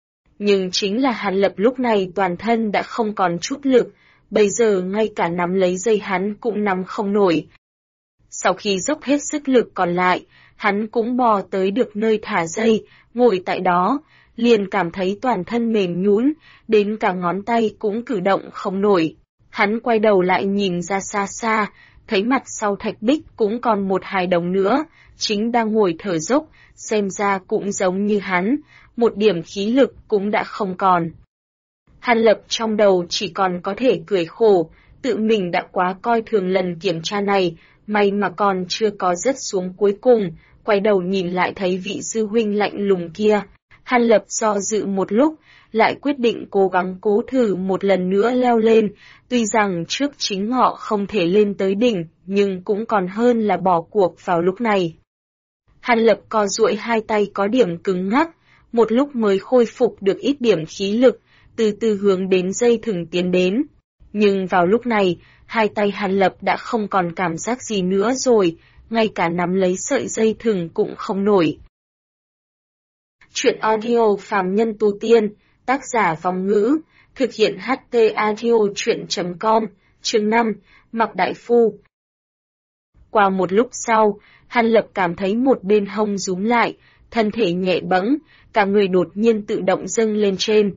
Nhưng chính là Hàn Lập lúc này toàn thân đã không còn chút lực, bây giờ ngay cả nắm lấy dây hắn cũng nắm không nổi. Sau khi dốc hết sức lực còn lại, hắn cũng bò tới được nơi thả dây, ngồi tại đó, liền cảm thấy toàn thân mềm nhũn, đến cả ngón tay cũng cử động không nổi. Hắn quay đầu lại nhìn ra xa xa, thấy mặt sau thạch bích cũng còn một hài đồng nữa, chính đang ngồi thở dốc, xem ra cũng giống như hắn, một điểm khí lực cũng đã không còn. Hàn Lập trong đầu chỉ còn có thể cười khổ, tự mình đã quá coi thường lần kiểm tra này, may mà còn chưa có rớt xuống cuối cùng, quay đầu nhìn lại thấy vị sư huynh lạnh lùng kia. Hàn Lập do dự một lúc, lại quyết định cố gắng cố thử một lần nữa leo lên, tuy rằng trước chính họ không thể lên tới đỉnh, nhưng cũng còn hơn là bỏ cuộc vào lúc này. Hàn Lập co duỗi hai tay có điểm cứng ngắc, một lúc mới khôi phục được ít điểm khí lực, từ từ hướng đến dây thừng tiến đến. Nhưng vào lúc này, hai tay Hàn Lập đã không còn cảm giác gì nữa rồi, ngay cả nắm lấy sợi dây thừng cũng không nổi. Chuyện audio Phàm Nhân Tu Tiên, tác giả Vong Ngữ, thực hiện HT Audio Chuyện.com, chương 5, Mặc Đại Phu. Qua một lúc sau, Hàn Lập cảm thấy một bên hông rúm lại, thân thể nhẹ bẫng, cả người đột nhiên tự động dâng lên trên.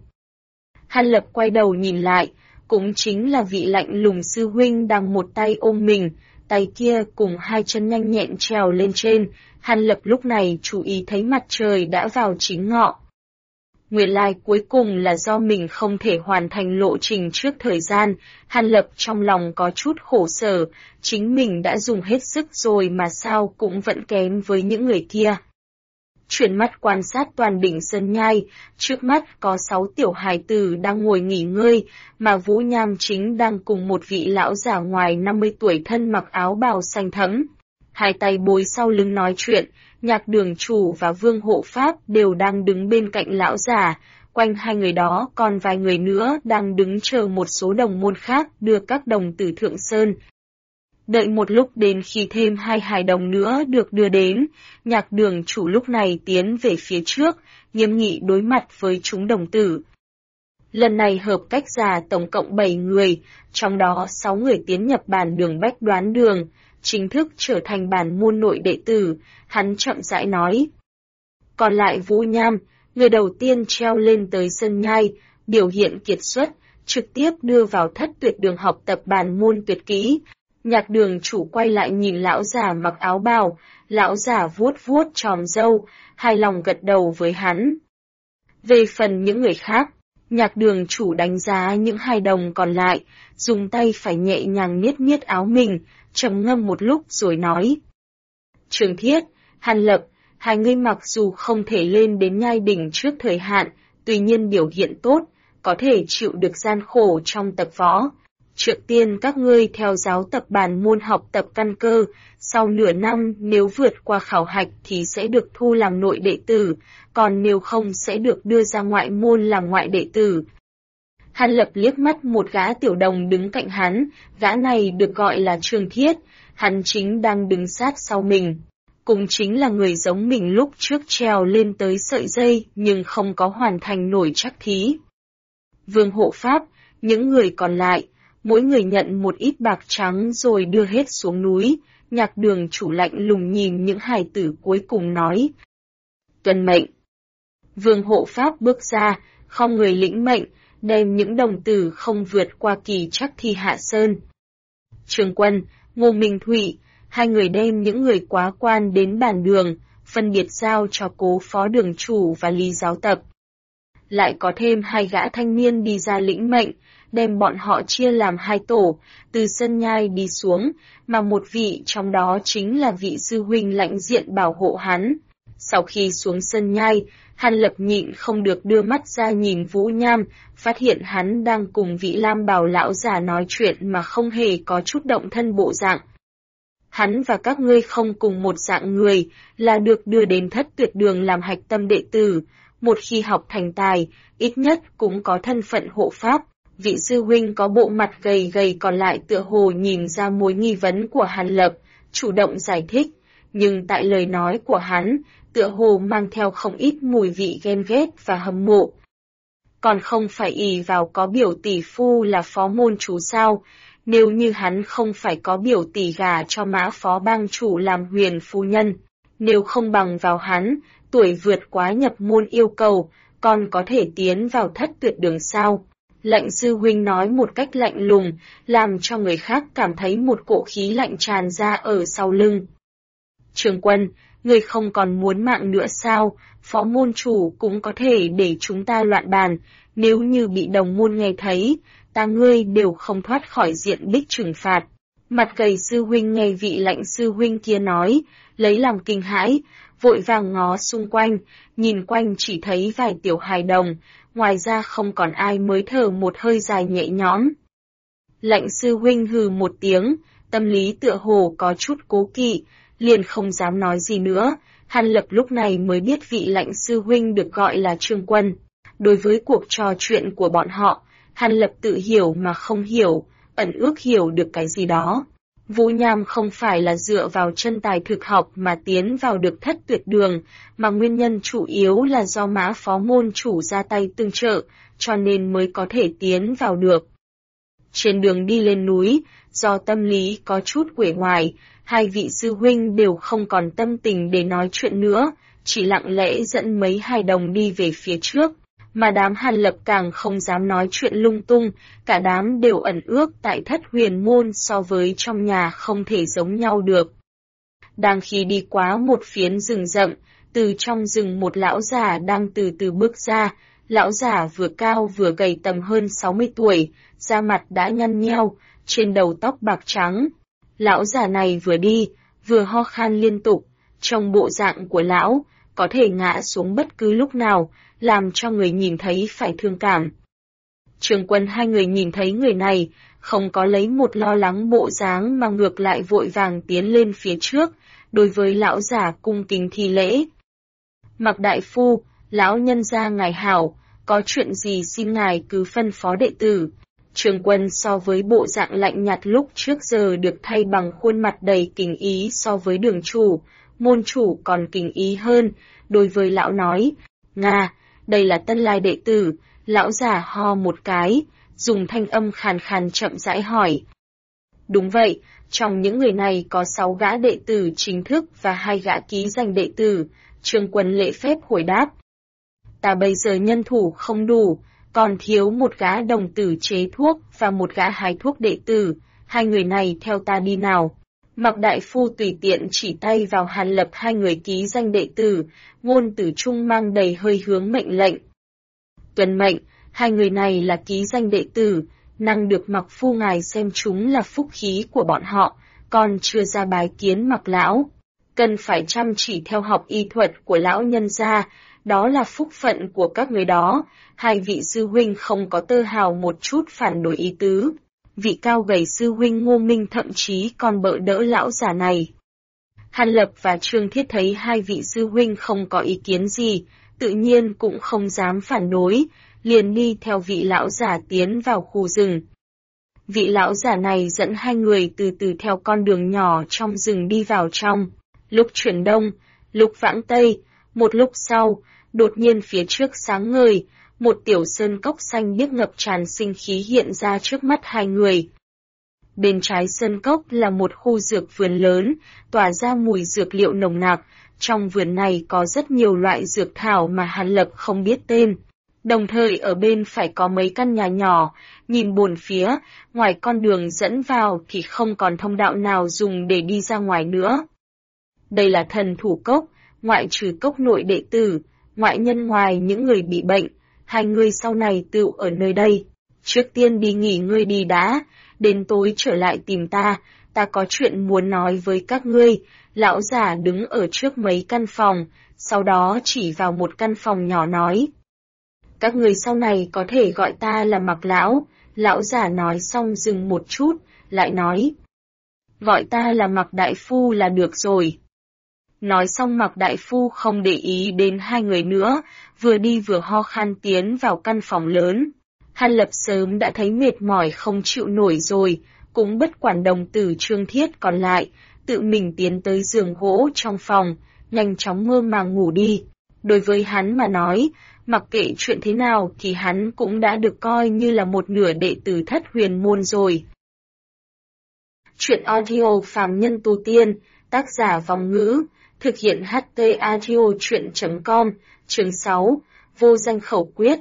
Hàn Lập quay đầu nhìn lại, cũng chính là vị lạnh lùng sư huynh đang một tay ôm mình, tay kia cùng hai chân nhanh nhẹn trèo lên trên. Hàn Lập lúc này chú ý thấy mặt trời đã vào chính ngọ. Nguyên lai cuối cùng là do mình không thể hoàn thành lộ trình trước thời gian, Hàn Lập trong lòng có chút khổ sở, chính mình đã dùng hết sức rồi mà sao cũng vẫn kém với những người kia. Chuyển mắt quan sát toàn đỉnh Sơn Nhai, trước mắt có 6 tiểu hài tử đang ngồi nghỉ ngơi, mà Vũ Nham chính đang cùng một vị lão già ngoài 50 tuổi thân mặc áo bào xanh thẫm. Hai tay bối sau lưng nói chuyện, Nhạc Đường Chủ và Vương Hộ Pháp đều đang đứng bên cạnh lão già, quanh hai người đó còn vài người nữa đang đứng chờ một số đồng môn khác đưa các đồng tử Thượng Sơn. Đợi một lúc đến khi thêm hai hài đồng nữa được đưa đến, Nhạc Đường Chủ lúc này tiến về phía trước, nghiêm nghị đối mặt với chúng đồng tử. Lần này hợp cách giả tổng cộng 7 người, trong đó 6 người tiến nhập bản đường Bách Đoán Đường, chính thức trở thành bản môn nội đệ tử, hắn chậm rãi nói. Còn lại Vũ Nham, người đầu tiên treo lên tới Sơn Nhai, biểu hiện kiệt xuất, trực tiếp đưa vào Thất Tuyệt Đường học tập bản môn tuyệt kỹ. Nhạc Đường Chủ quay lại nhìn lão già mặc áo bào, lão già vuốt vuốt chòm râu, hài lòng gật đầu với hắn. Về phần những người khác, Nhạc Đường Chủ đánh giá những hài đồng còn lại, dùng tay phải nhẹ nhàng niết niết áo mình, trầm ngâm một lúc rồi nói. Trường Thiết, Hàn Lập, hai người mặc dù không thể lên đến nhai đỉnh trước thời hạn, tuy nhiên biểu hiện tốt, có thể chịu được gian khổ trong tập võ. Trước tiên các ngươi theo giáo tập bản môn học tập căn cơ, sau nửa năm nếu vượt qua khảo hạch thì sẽ được thu làm nội đệ tử, còn nếu không sẽ được đưa ra ngoại môn làm ngoại đệ tử. Hàn Lập liếc mắt một gã tiểu đồng đứng cạnh hắn, gã này được gọi là Trường Thiết, hắn chính đang đứng sát sau mình. Cũng chính là người giống mình lúc trước trèo lên tới sợi dây nhưng không có hoàn thành nổi trắc thí. Vương Hộ Pháp, những người còn lại, mỗi người nhận một ít bạc trắng rồi đưa hết xuống núi. Nhạc Đường Chủ lạnh lùng nhìn những hài tử cuối cùng nói. Tuân mệnh. Vương Hộ Pháp bước ra, không người lĩnh mệnh, đem những đồng tử không vượt qua kỳ trắc thi hạ sơn. Trường Quân, Ngô Minh Thụy, hai người đem những người quá quan đến bản đường, phân biệt giao cho Cố Phó Đường Chủ và Lý Giáo Tập. Lại có thêm hai gã thanh niên đi ra lĩnh mệnh, đem bọn họ chia làm hai tổ, từ Sơn Nhai đi xuống, mà một vị trong đó chính là vị sư huynh lãnh diện bảo hộ hắn. Sau khi xuống Sơn Nhai, Hàn Lập nhịn không được đưa mắt ra nhìn Vũ Nham, phát hiện hắn đang cùng vị lam bào lão già nói chuyện mà không hề có chút động thân bộ dạng. Hắn và các ngươi không cùng một dạng người, là được đưa đến Thất Tuyệt Đường làm hạch tâm đệ tử, một khi học thành tài, ít nhất cũng có thân phận hộ pháp. Vị sư huynh có bộ mặt gầy gầy còn lại tựa hồ nhìn ra mối nghi vấn của Hàn Lập, chủ động giải thích, nhưng tại lời nói của hắn, tựa hồ mang theo không ít mùi vị ghen ghét và hâm mộ. còn không phải ỷ vào có biểu tỷ phu là phó môn chủ sao? Nếu như hắn không phải có biểu tỷ gả cho Mã phó bang chủ làm huyền phu nhân, nếu không bằng vào hắn, tuổi vượt quá nhập môn yêu cầu, còn có thể tiến vào thất tuyệt đường sao? Lệnh sư huynh nói một cách lạnh lùng, làm cho người khác cảm thấy một cỗ khí lạnh tràn ra ở sau lưng. Trường Quân, ngươi không còn muốn mạng nữa sao? Phó môn chủ cũng có thể để chúng ta loạn bàn, nếu như bị đồng môn nghe thấy, ta ngươi đều không thoát khỏi diện bích trừng phạt. Mặt gầy sư huynh nghe vị lệnh sư huynh kia nói, lấy làm kinh hãi, vội vàng ngó xung quanh, nhìn quanh chỉ thấy vài tiểu hài đồng, ngoài ra không còn ai, mới thở một hơi dài nhẹ nhõm. Lệnh sư huynh hừ một tiếng, tâm lý tựa hồ có chút cố kỵ, liền không dám nói gì nữa. Hàn Lập lúc này mới biết vị lệnh sư huynh được gọi là Trương Quân. Đối với cuộc trò chuyện của bọn họ, Hàn Lập tự hiểu mà không hiểu, ẩn ước hiểu được cái gì đó. Vũ Nham không phải là dựa vào chân tài thực học mà tiến vào được thất tuyệt đường, mà nguyên nhân chủ yếu là do Mã phó môn chủ ra tay tương trợ, cho nên mới có thể tiến vào được. Trên đường đi lên núi, do tâm lý có chút uể oải, hai vị sư huynh đều không còn tâm tình để nói chuyện nữa, chỉ lặng lẽ dẫn mấy hài đồng đi về phía trước. Mà đám Hàn Lập càng không dám nói chuyện lung tung, cả đám đều ẩn ước tại thất huyền môn, so với trong nhà không thể giống nhau được. Đang khi đi qua một phiến rừng rậm, từ trong rừng một lão già đang từ từ bước ra. Lão già vừa cao vừa gầy, tầm hơn 60 tuổi, da mặt đã nhăn nheo, trên đầu tóc bạc trắng. Lão già này vừa đi, vừa ho khan liên tục, trong bộ dạng của lão, có thể ngã xuống bất cứ lúc nào, làm cho người nhìn thấy phải thương cảm. Trường Quân hai người nhìn thấy người này, không có lấy một lo lắng bộ dáng mà ngược lại vội vàng tiến lên phía trước, đối với lão già cung kính thi lễ. Mặc đại phu, lão nhân gia ngài hảo, có chuyện gì xin ngài cứ phân phó đệ tử. Trường Quân so với bộ dạng lạnh nhạt lúc trước giờ được thay bằng khuôn mặt đầy kính ý so với đường chủ, môn chủ còn kính ý hơn, đối với lão nói, Nga, đây là tân lai đệ tử. Lão già ho một cái, dùng thanh âm khàn khàn chậm rãi hỏi. Đúng vậy, trong những người này có 6 gã đệ tử chính thức và 2 gã ký danh đệ tử. Trương Quân lễ phép hồi đáp. Ta bây giờ nhân thủ không đủ, còn thiếu một gã đồng tử chế thuốc và một gã hái thuốc đệ tử, 2 người này theo ta đi nào. Mặc đại phu tùy tiện chỉ tay vào Hàn Lập 2 người ký danh đệ tử, ngôn tử trung mang đầy hơi hướng mệnh lệnh. Tuân mệnh, 2 người này là ký danh đệ tử, năng được Mặc phu ngài xem chúng là phúc khí của bọn họ, còn chưa ra bái kiến Mặc lão. Cần phải chăm chỉ theo học y thuật của lão nhân gia, đó là phúc phận của các người đó. 2 vị sư huynh không có tơ hào một chút phản đối ý tứ. Vị cao gầy sư huynh Ngô Minh thậm chí còn bợ đỡ lão già này. Hàn Lập và Trương Thiết thấy 2 vị sư huynh không có ý kiến gì, tự nhiên cũng không dám phản đối, liền đi theo vị lão già tiến vào khu rừng. Vị lão già này dẫn 2 người từ từ theo con đường nhỏ trong rừng đi vào trong. Lúc chuyển đông, lúc vãng tây, một lúc sau, đột nhiên phía trước sáng ngời, một tiểu sơn cốc xanh biếc ngập tràn sinh khí hiện ra trước mắt 2 người. Bên trái sơn cốc là một khu dược vườn lớn, tỏa ra mùi dược liệu nồng nặc. Trong vườn này có rất nhiều loại dược thảo mà Hàn Lập không biết tên. Đồng thời ở bên phải có mấy căn nhà nhỏ, nhìn bốn phía, ngoài con đường dẫn vào thì không còn thông đạo nào dùng để đi ra ngoài nữa. Đây là thần thủ cốc, ngoại trừ cốc nội đệ tử, ngoại nhân ngoài những người bị bệnh, 2 người sau này tựu ở nơi đây. Trước tiên đi nghỉ ngơi đi đã, đến tối trở lại tìm ta có chuyện muốn nói với các ngươi. Lão già đứng ở trước mấy căn phòng, sau đó chỉ vào một căn phòng nhỏ nói. Các người sau này có thể gọi ta là Mặc lão. Lão già nói xong dừng một chút, lại nói. Gọi ta là Mặc đại phu là được rồi. Nói xong Mặc đại phu không để ý đến 2 người nữa, vừa đi vừa ho khan tiến vào căn phòng lớn. Hàn Lập sớm đã thấy mệt mỏi không chịu nổi rồi, cũng bất quản đồng tử Trương Thiết còn lại, tự mình tiến tới giường gỗ trong phòng, nhanh chóng mơ màng ngủ đi. Đối với hắn mà nói, Mặc kệ chuyện thế nào thì hắn cũng đã được coi như là một nửa đệ tử Thất Huyền Môn rồi. Chuyện audio Phàm Nhân Tu Tiên, tác giả Vong Ngữ, thực hiện HT Audio Chuyện.com, chương 6, vô danh khẩu quyết.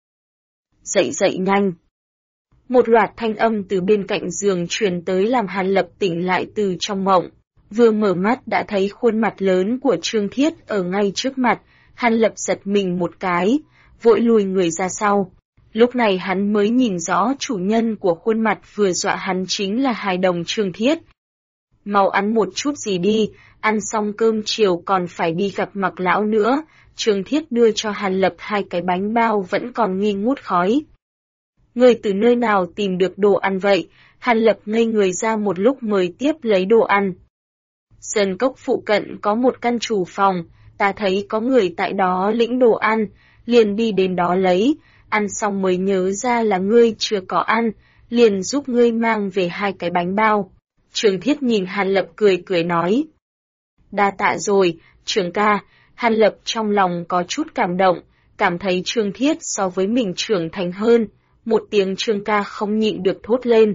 Dậy nhanh. Một loạt thanh âm từ bên cạnh giường truyền tới làm Hàn Lập tỉnh lại từ trong mộng. Vừa mở mắt đã thấy khuôn mặt lớn của Trương Thiết ở ngay trước mặt, Hàn Lập giật mình một cái, vội lùi người ra sau. Lúc này hắn mới nhìn rõ chủ nhân của khuôn mặt vừa dọa hắn chính là hài đồng Trương Thiết. Mau ăn một chút gì đi, ăn xong cơm chiều còn phải đi gặp Mặc lão nữa. Trương Thiết đưa cho Hàn Lập 2 cái bánh bao vẫn còn nghi ngút khói. Người từ nơi nào tìm được đồ ăn vậy? Hàn Lập ngây người ra một lúc mới tiếp lấy đồ ăn. Sơn cốc phụ cận có một căn trù phòng, ta thấy có người tại đó lĩnh đồ ăn, liền đi đến đó lấy, ăn xong mới nhớ ra là ngươi chưa có ăn, liền giúp ngươi mang về 2 cái bánh bao. Trương Thiết nhìn Hàn Lập cười nói. Đa tạ rồi, Trương ca. Hàn Lập trong lòng có chút cảm động, cảm thấy Trương Thiết so với mình trưởng thành hơn, một tiếng Trương ca không nhịn được thốt lên.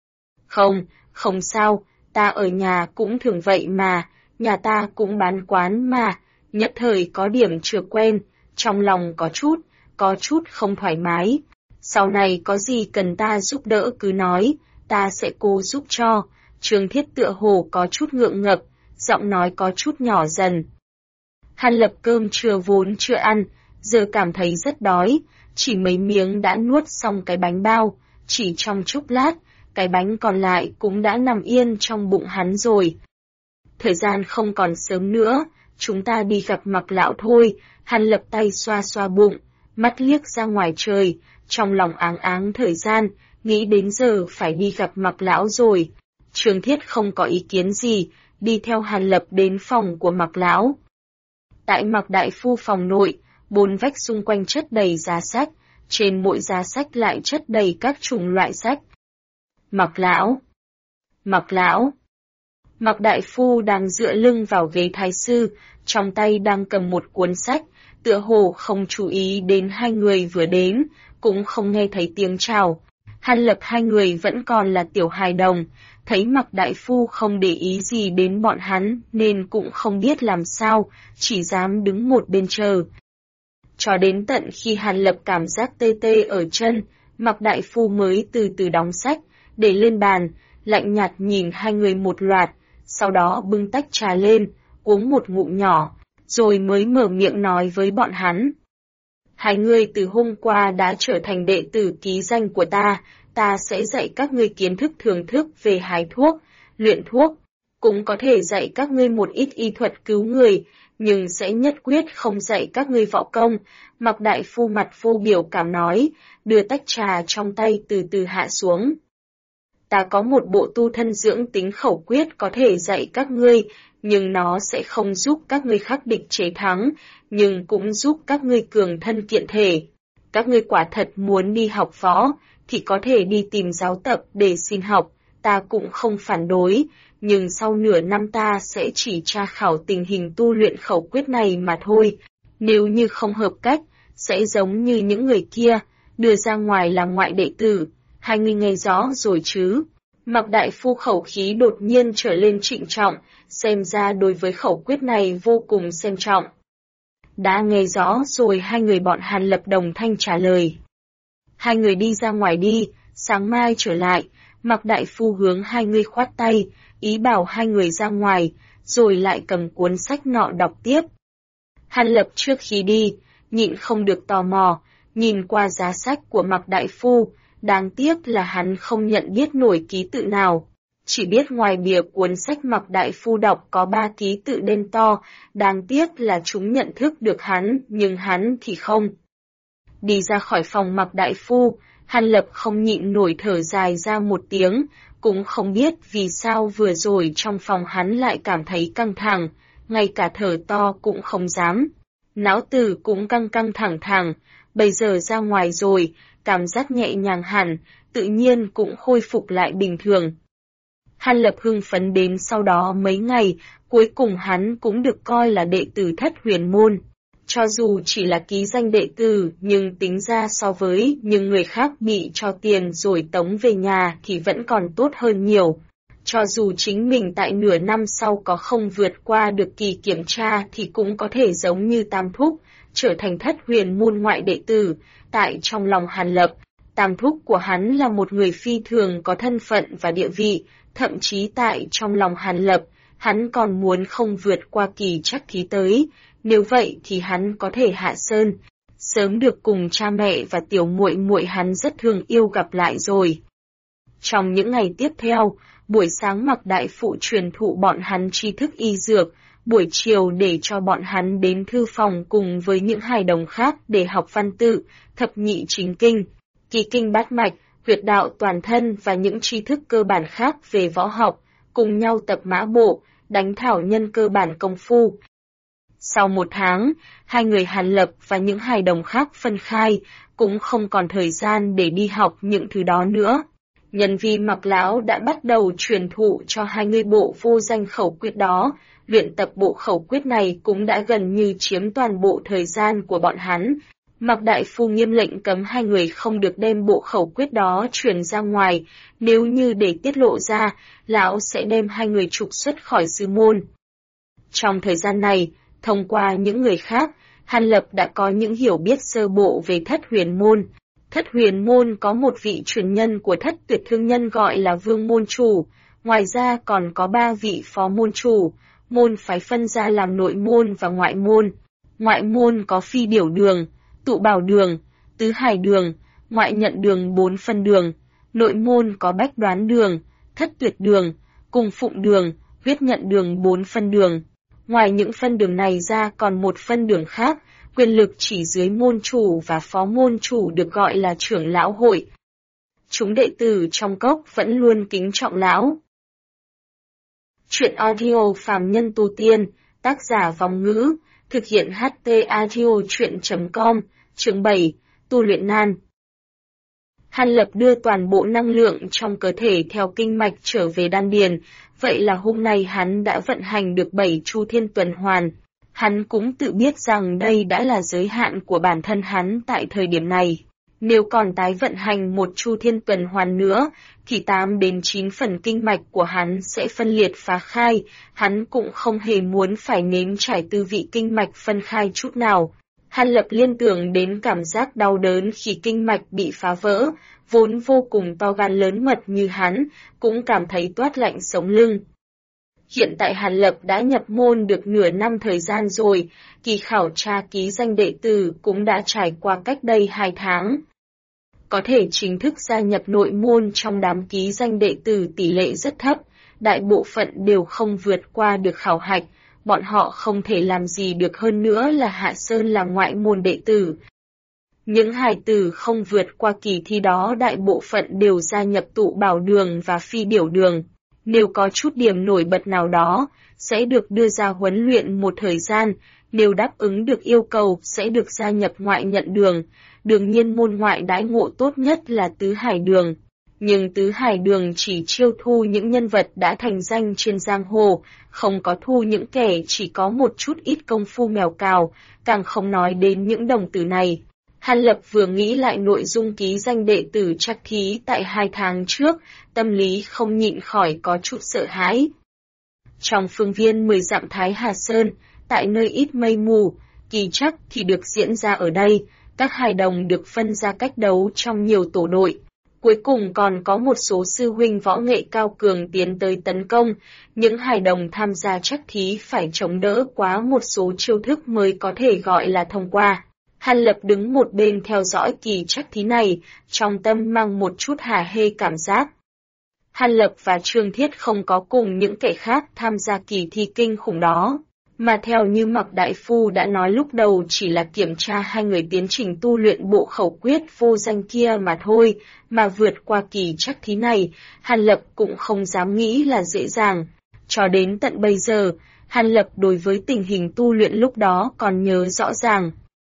Không sao, ta ở nhà cũng thường vậy mà, nhà ta cũng bán quán mà, nhất thời có điểm chưa quen, trong lòng có chút không thoải mái. Sau này có gì cần ta giúp đỡ cứ nói, ta sẽ cố giúp cho. Trương Thiết tựa hồ có chút ngượng ngập, giọng nói có chút nhỏ dần. Hàn Lập cơm trưa vốn chưa ăn, giờ cảm thấy rất đói, chỉ mấy miếng đã nuốt xong cái bánh bao, chỉ trong chốc lát, cái bánh còn lại cũng đã nằm yên trong bụng hắn rồi. Thời gian không còn sớm nữa, chúng ta đi gặp Mặc lão thôi. Hàn Lập tay xoa bụng, mắt liếc ra ngoài trời, trong lòng áng thời gian, nghĩ đến giờ phải đi gặp Mặc lão rồi. Trương Thiết không có ý kiến gì, đi theo Hàn Lập đến phòng của Mặc lão. Tại Mặc đại phu phòng nội, 4 vách xung quanh chất đầy giá sách, trên mỗi giá sách lại chất đầy các chủng loại sách. Mặc lão. Mặc đại phu đang dựa lưng vào ghế thái sư, trong tay đang cầm một cuốn sách, tựa hồ không chú ý đến 2 người vừa đến, cũng không nghe thấy tiếng chào. Hàn Lập 2 người vẫn còn là tiểu hài đồng, thấy Mặc đại phu không để ý gì đến bọn hắn nên cũng không biết làm sao, chỉ dám đứng một bên chờ. Cho đến tận khi Hàn Lập cảm giác tê ở chân, Mặc đại phu mới từ từ đóng sách, để lên bàn, lạnh nhạt nhìn 2 người một loạt, sau đó bưng tách trà lên, uống một ngụm nhỏ, rồi mới mở miệng nói với bọn hắn. 2 người từ hôm qua đã trở thành đệ tử ký danh của ta sẽ dạy các ngươi kiến thức thưởng thức về hái thuốc, luyện thuốc, cũng có thể dạy các ngươi một ít y thuật cứu người, nhưng sẽ nhất quyết không dạy các ngươi võ công. Mặc đại phu mặt vô biểu cảm nói, đưa tách trà trong tay từ từ hạ xuống. Ta có một bộ tu thân dưỡng tính khẩu quyết có thể dạy các ngươi, nhưng nó sẽ không giúp các ngươi khắc địch chế thắng, nhưng cũng giúp các ngươi cường thân kiện thể. Các ngươi quả thật muốn đi học võ, thì có thể đi tìm giáo tập để xin học, ta cũng không phản đối, nhưng sau nửa năm ta sẽ chỉ tra khảo tình hình tu luyện khẩu quyết này mà thôi. Nếu như không hợp cách, sẽ giống như những người kia, đưa ra ngoài làm ngoại đệ tử. 2 người nghe rõ rồi chứ? Mặc đại phu khẩu khí đột nhiên trở lên trịnh trọng, xem ra đối với khẩu quyết này vô cùng xem trọng. Đã nghe rõ rồi, 2 người bọn Hàn Lập đồng thanh trả lời. 2 người đi ra ngoài đi, sáng mai trở lại. Mặc đại phu hướng 2 người khoát tay, ý bảo 2 người ra ngoài, rồi lại cầm cuốn sách nọ đọc tiếp. Hàn Lập trước khi đi, nhịn không được tò mò, nhìn qua giá sách của Mặc đại phu, đáng tiếc là hắn không nhận biết nổi ký tự nào. Chỉ biết ngoài bìa cuốn sách Mặc đại phu đọc có 3 ký tự đen to, đáng tiếc là chúng nhận thức được hắn, nhưng hắn thì không. Đi ra khỏi phòng Mặc đại phu, Hàn Lập không nhịn nổi thở dài ra một tiếng, cũng không biết vì sao vừa rồi trong phòng hắn lại cảm thấy căng thẳng, ngay cả thở to cũng không dám. Não tử cũng căng thẳng, bây giờ ra ngoài rồi, cảm giác nhẹ nhàng hẳn, tự nhiên cũng khôi phục lại bình thường. Hàn Lập hưng phấn đến sau đó mấy ngày, cuối cùng hắn cũng được coi là đệ tử Thất Huyền Môn. Cho dù chỉ là ký danh đệ tử, nhưng tính ra so với những người khác bị cho tiền rồi tống về nhà thì vẫn còn tốt hơn nhiều. Cho dù chính mình tại nửa năm sau có không vượt qua được kỳ kiểm tra thì cũng có thể giống như Tam Thúc, trở thành Thất Huyền môn ngoại đệ tử. Tại trong lòng Hàn Lập, Tam Thúc của hắn là một người phi thường có thân phận và địa vị, thậm chí tại trong lòng Hàn Lập, hắn còn muốn không vượt qua kỳ trắc thí tới, nếu vậy thì hắn có thể hạ sơn, sớm được cùng cha mẹ và tiểu muội muội hắn rất thương yêu gặp lại rồi. Trong những ngày tiếp theo, buổi sáng Mạc đại phụ truyền thụ bọn hắn tri thức y dược, buổi chiều để cho bọn hắn đến thư phòng cùng với những hài đồng khác để học văn tự, thập nhị chính kinh, kỳ kinh bát mạch, huyệt đạo toàn thân và những tri thức cơ bản khác về võ học, cùng nhau tập mã bộ, đánh thảo nhân cơ bản công phu. Sau 1 tháng, hai người Hàn Lập và những hài đồng khác phân khai, cũng không còn thời gian để đi học những thứ đó nữa. Nhân vì Mạc lão đã bắt đầu truyền thụ cho hai người bộ vô danh khẩu quyết đó, luyện tập bộ khẩu quyết này cũng đã gần như chiếm toàn bộ thời gian của bọn hắn. Mạc đại phu nghiêm lệnh cấm hai người không được đem bộ khẩu quyết đó truyền ra ngoài, nếu như để tiết lộ ra, lão sẽ đem hai người trục xuất khỏi sư môn. Trong thời gian này, thông qua những người khác, Hàn Lập đã có những hiểu biết sơ bộ về Thất Huyền môn. Thất Huyền môn có một vị truyền nhân của Thất Tuyệt Thương Nhân gọi là Vương môn chủ, ngoài ra còn có 3 vị phó môn chủ. Môn phái phân ra làm nội môn và ngoại môn. Ngoại môn có Phi Điểu Đường, Tụ Bảo Đường, Tứ Hải Đường, Ngoại Nhận Đường 4 phân đường. Nội môn có Bách Đoán Đường, Thất Tuyệt Đường, Cùng Phụng Đường, Huyết Nhận Đường 4 phân đường. Ngoài những phân đường này ra còn một phân đường khác, quyền lực chỉ dưới môn chủ và phó môn chủ được gọi là trưởng lão hội. Chúng đệ tử trong cốc vẫn luôn kính trọng lão. Chuyện audio Phàm Nhân Tu Tiên, tác giả Vong Ngữ, thực hiện HT Audio Chuyện.com, chương 7, Tu Luyện Nan. Hàn Lập đưa toàn bộ năng lượng trong cơ thể theo kinh mạch trở về đan điền, vậy là hôm nay hắn đã vận hành được 7 chu thiên tuần hoàn. Hắn cũng tự biết rằng đây đã là giới hạn của bản thân hắn tại thời điểm này. Nếu còn tái vận hành một chu thiên tuần hoàn nữa, thì 8 đến 9 phần kinh mạch của hắn sẽ phân liệt phá khai, hắn cũng không hề muốn phải nếm trải tư vị kinh mạch phân khai chút nào. Hàn Lập liên tưởng đến cảm giác đau đớn khi kinh mạch bị phá vỡ, vốn vô cùng to gan lớn mật như hắn, cũng cảm thấy toát lạnh sống lưng. Hiện tại Hàn Lập đã nhập môn được nửa năm thời gian rồi, kỳ khảo tra ký danh đệ tử cũng đã trải qua cách đây 2 tháng. Có thể chính thức gia nhập nội môn trong đám ký danh đệ tử tỷ lệ rất thấp, đại bộ phận đều không vượt qua được khảo hạch, bọn họ không thể làm gì được hơn nữa là hạ sơn làm ngoại môn đệ tử. Những hài tử không vượt qua kỳ thi đó đại bộ phận đều gia nhập Tụ Bảo Đường và Phi Điểu Đường. Nếu có chút điểm nổi bật nào đó, sẽ được đưa ra huấn luyện một thời gian, nếu đáp ứng được yêu cầu sẽ được gia nhập Ngoại Nhận Đường. Đương nhiên môn ngoại đãi ngộ tốt nhất là Tứ Hải Đường. Nhưng Tứ Hải Đường chỉ chiêu thu những nhân vật đã thành danh trên giang hồ, không có thu những kẻ chỉ có một chút ít công phu mèo cào, càng không nói đến những đồng tử này. Hàn Lập vừa nghĩ lại nội dung ký danh đệ tử trắc thí tại 2 tháng trước, tâm lý không nhịn khỏi có chút sợ hãi. Trong phương viên 10 dặm Thái Hà Sơn, tại nơi ít mây mù, kỳ trắc thì được diễn ra ở đây, các hài đồng được phân ra cách đấu trong nhiều tổ đội. Cuối cùng còn có một số sư huynh võ nghệ cao cường tiến tới tấn công, những hài đồng tham gia trắc thí phải chống đỡ quá một số chiêu thức mới có thể gọi là thông qua. Hàn Lập đứng một bên theo dõi kỳ trắc thí này, trong tâm mang một chút hả hê cảm giác. Hàn Lập và Trương Thiết không có cùng những kẻ khác tham gia kỳ thi kinh khủng đó, mà theo như Mạc đại phu đã nói lúc đầu chỉ là kiểm tra hai người tiến trình tu luyện bộ khẩu quyết vô danh kia mà thôi, mà vượt qua kỳ trắc thí này, Hàn Lập cũng không dám nghĩ là dễ dàng. Cho đến tận bây giờ, Hàn Lập đối với tình hình tu luyện lúc đó còn nhớ rõ ràng.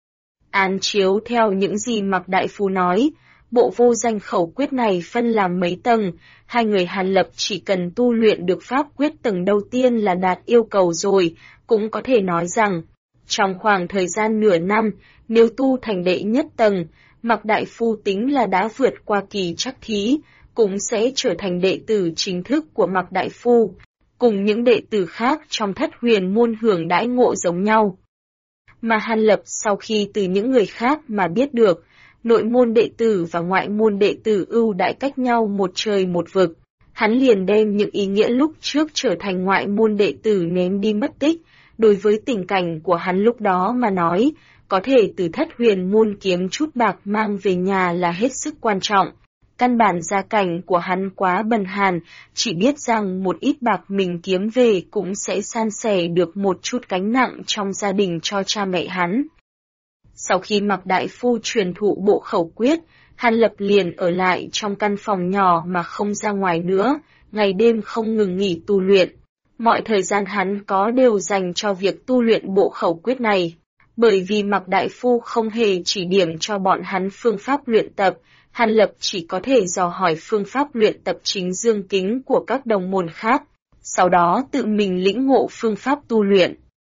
Án chiếu theo những gì Mạc đại phu nói, bộ vô danh khẩu quyết này phân làm mấy tầng, hai người Hàn Lập chỉ cần tu luyện được pháp quyết tầng đầu tiên là đạt yêu cầu rồi, cũng có thể nói rằng, Trong khoảng thời gian nửa năm, nếu tu thành đệ nhất tầng, Mạc Đại Phu tính là đã vượt qua kỳ trắc thí, cũng sẽ trở thành đệ tử chính thức của Mạc Đại Phu, cùng những đệ tử khác trong Thất Huyền môn hưởng đãi ngộ giống nhau. Mà Hàn Lập sau khi từ những người khác mà biết được, nội môn đệ tử và ngoại môn đệ tử ưu đãi cách nhau một trời một vực, hắn liền đem những ý nghĩa lúc trước trở thành ngoại môn đệ tử ném đi mất tích. Đối với tình cảnh của hắn lúc đó mà nói, có thể từ Thất Huyền môn kiếm chút bạc mang về nhà là hết sức quan trọng. Căn bản gia cảnh của hắn quá bần hàn, chỉ biết rằng một ít bạc mình kiếm về cũng sẽ san sẻ được một chút gánh nặng trong gia đình cho cha mẹ hắn. Sau khi Mạc Đại Phu truyền thụ bộ khẩu quyết, Hàn Lập liền ở lại trong căn phòng nhỏ mà không ra ngoài nữa, ngày đêm không ngừng nghỉ tu luyện. Mọi thời gian hắn có đều dành cho việc tu luyện bộ khẩu quyết này, bởi vì Mạc Đại Phu không hề chỉ điểm cho bọn hắn phương pháp luyện tập, Hàn Lập chỉ có thể dò hỏi phương pháp luyện tập chính dương kính của các đồng môn khác, sau đó tự mình lĩnh ngộ phương pháp tu luyện.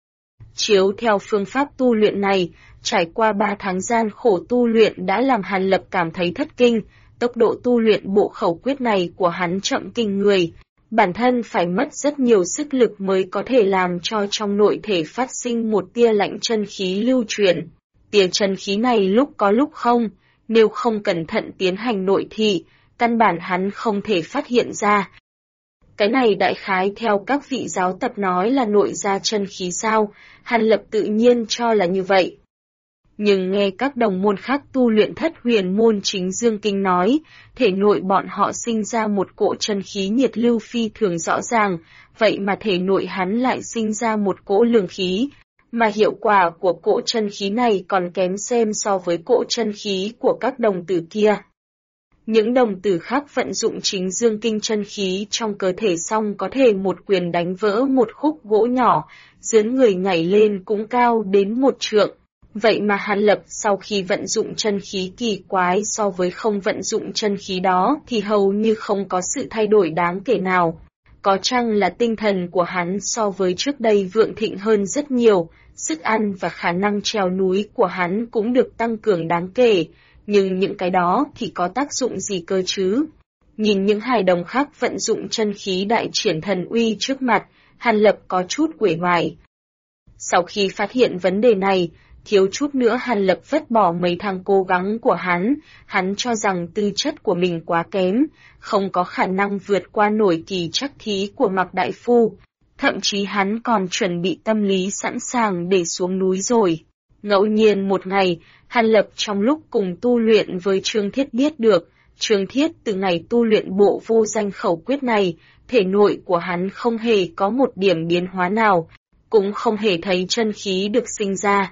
Chiếu theo phương pháp tu luyện này, trải qua 3 tháng gian khổ tu luyện đã làm Hàn Lập cảm thấy thất kinh, tốc độ tu luyện bộ khẩu quyết này của hắn chậm kinh người. Bản thân phải mất rất nhiều sức lực mới có thể làm cho trong nội thể phát sinh một tia lạnh chân khí lưu truyền. Tia chân khí này lúc có lúc không, nếu không cẩn thận tiến hành nội thị, căn bản hắn không thể phát hiện ra. Cái này đại khái theo các vị giáo tập nói là nội ra chân khí sao, Hàn Lập tự nhiên cho là như vậy. Nhưng nghe các đồng môn khác tu luyện Thất Huyền môn chính dương kinh nói, thể nội bọn họ sinh ra một cỗ chân khí nhiệt lưu phi thường rõ ràng, vậy mà thể nội hắn lại sinh ra một cỗ lương khí, mà hiệu quả của cỗ chân khí này còn kém xem so với cỗ chân khí của các đồng tử kia. Những đồng tử khác vận dụng chính dương kinh chân khí trong cơ thể xong có thể một quyền đánh vỡ một khúc gỗ nhỏ, dướn người nhảy lên cũng cao đến 1 trượng. Vậy mà Hàn Lập sau khi vận dụng chân khí kỳ quái so với không vận dụng chân khí đó thì hầu như không có sự thay đổi đáng kể nào. Có chăng là tinh thần của hắn so với trước đây vượng thịnh hơn rất nhiều, sức ăn và khả năng trèo núi của hắn cũng được tăng cường đáng kể, nhưng những cái đó thì có tác dụng gì cơ chứ? Nhìn những hài đồng khác vận dụng chân khí đại triển thần uy trước mặt, Hàn Lập có chút uể oải. Sau khi phát hiện vấn đề này, thiếu chút nữa Hàn Lập vứt bỏ mấy tháng cố gắng của hắn cho rằng tư chất của mình quá kém, không có khả năng vượt qua nổi kỳ trắc thí của Mạc Đại Phu, thậm chí hắn còn chuẩn bị tâm lý sẵn sàng để xuống núi rồi. Ngẫu nhiên một ngày, Hàn Lập trong lúc cùng tu luyện với Trương Thiết biết được, Trương Thiết từ ngày tu luyện bộ vô danh khẩu quyết này, thể nội của hắn không hề có một điểm biến hóa nào, cũng không hề thấy chân khí được sinh ra.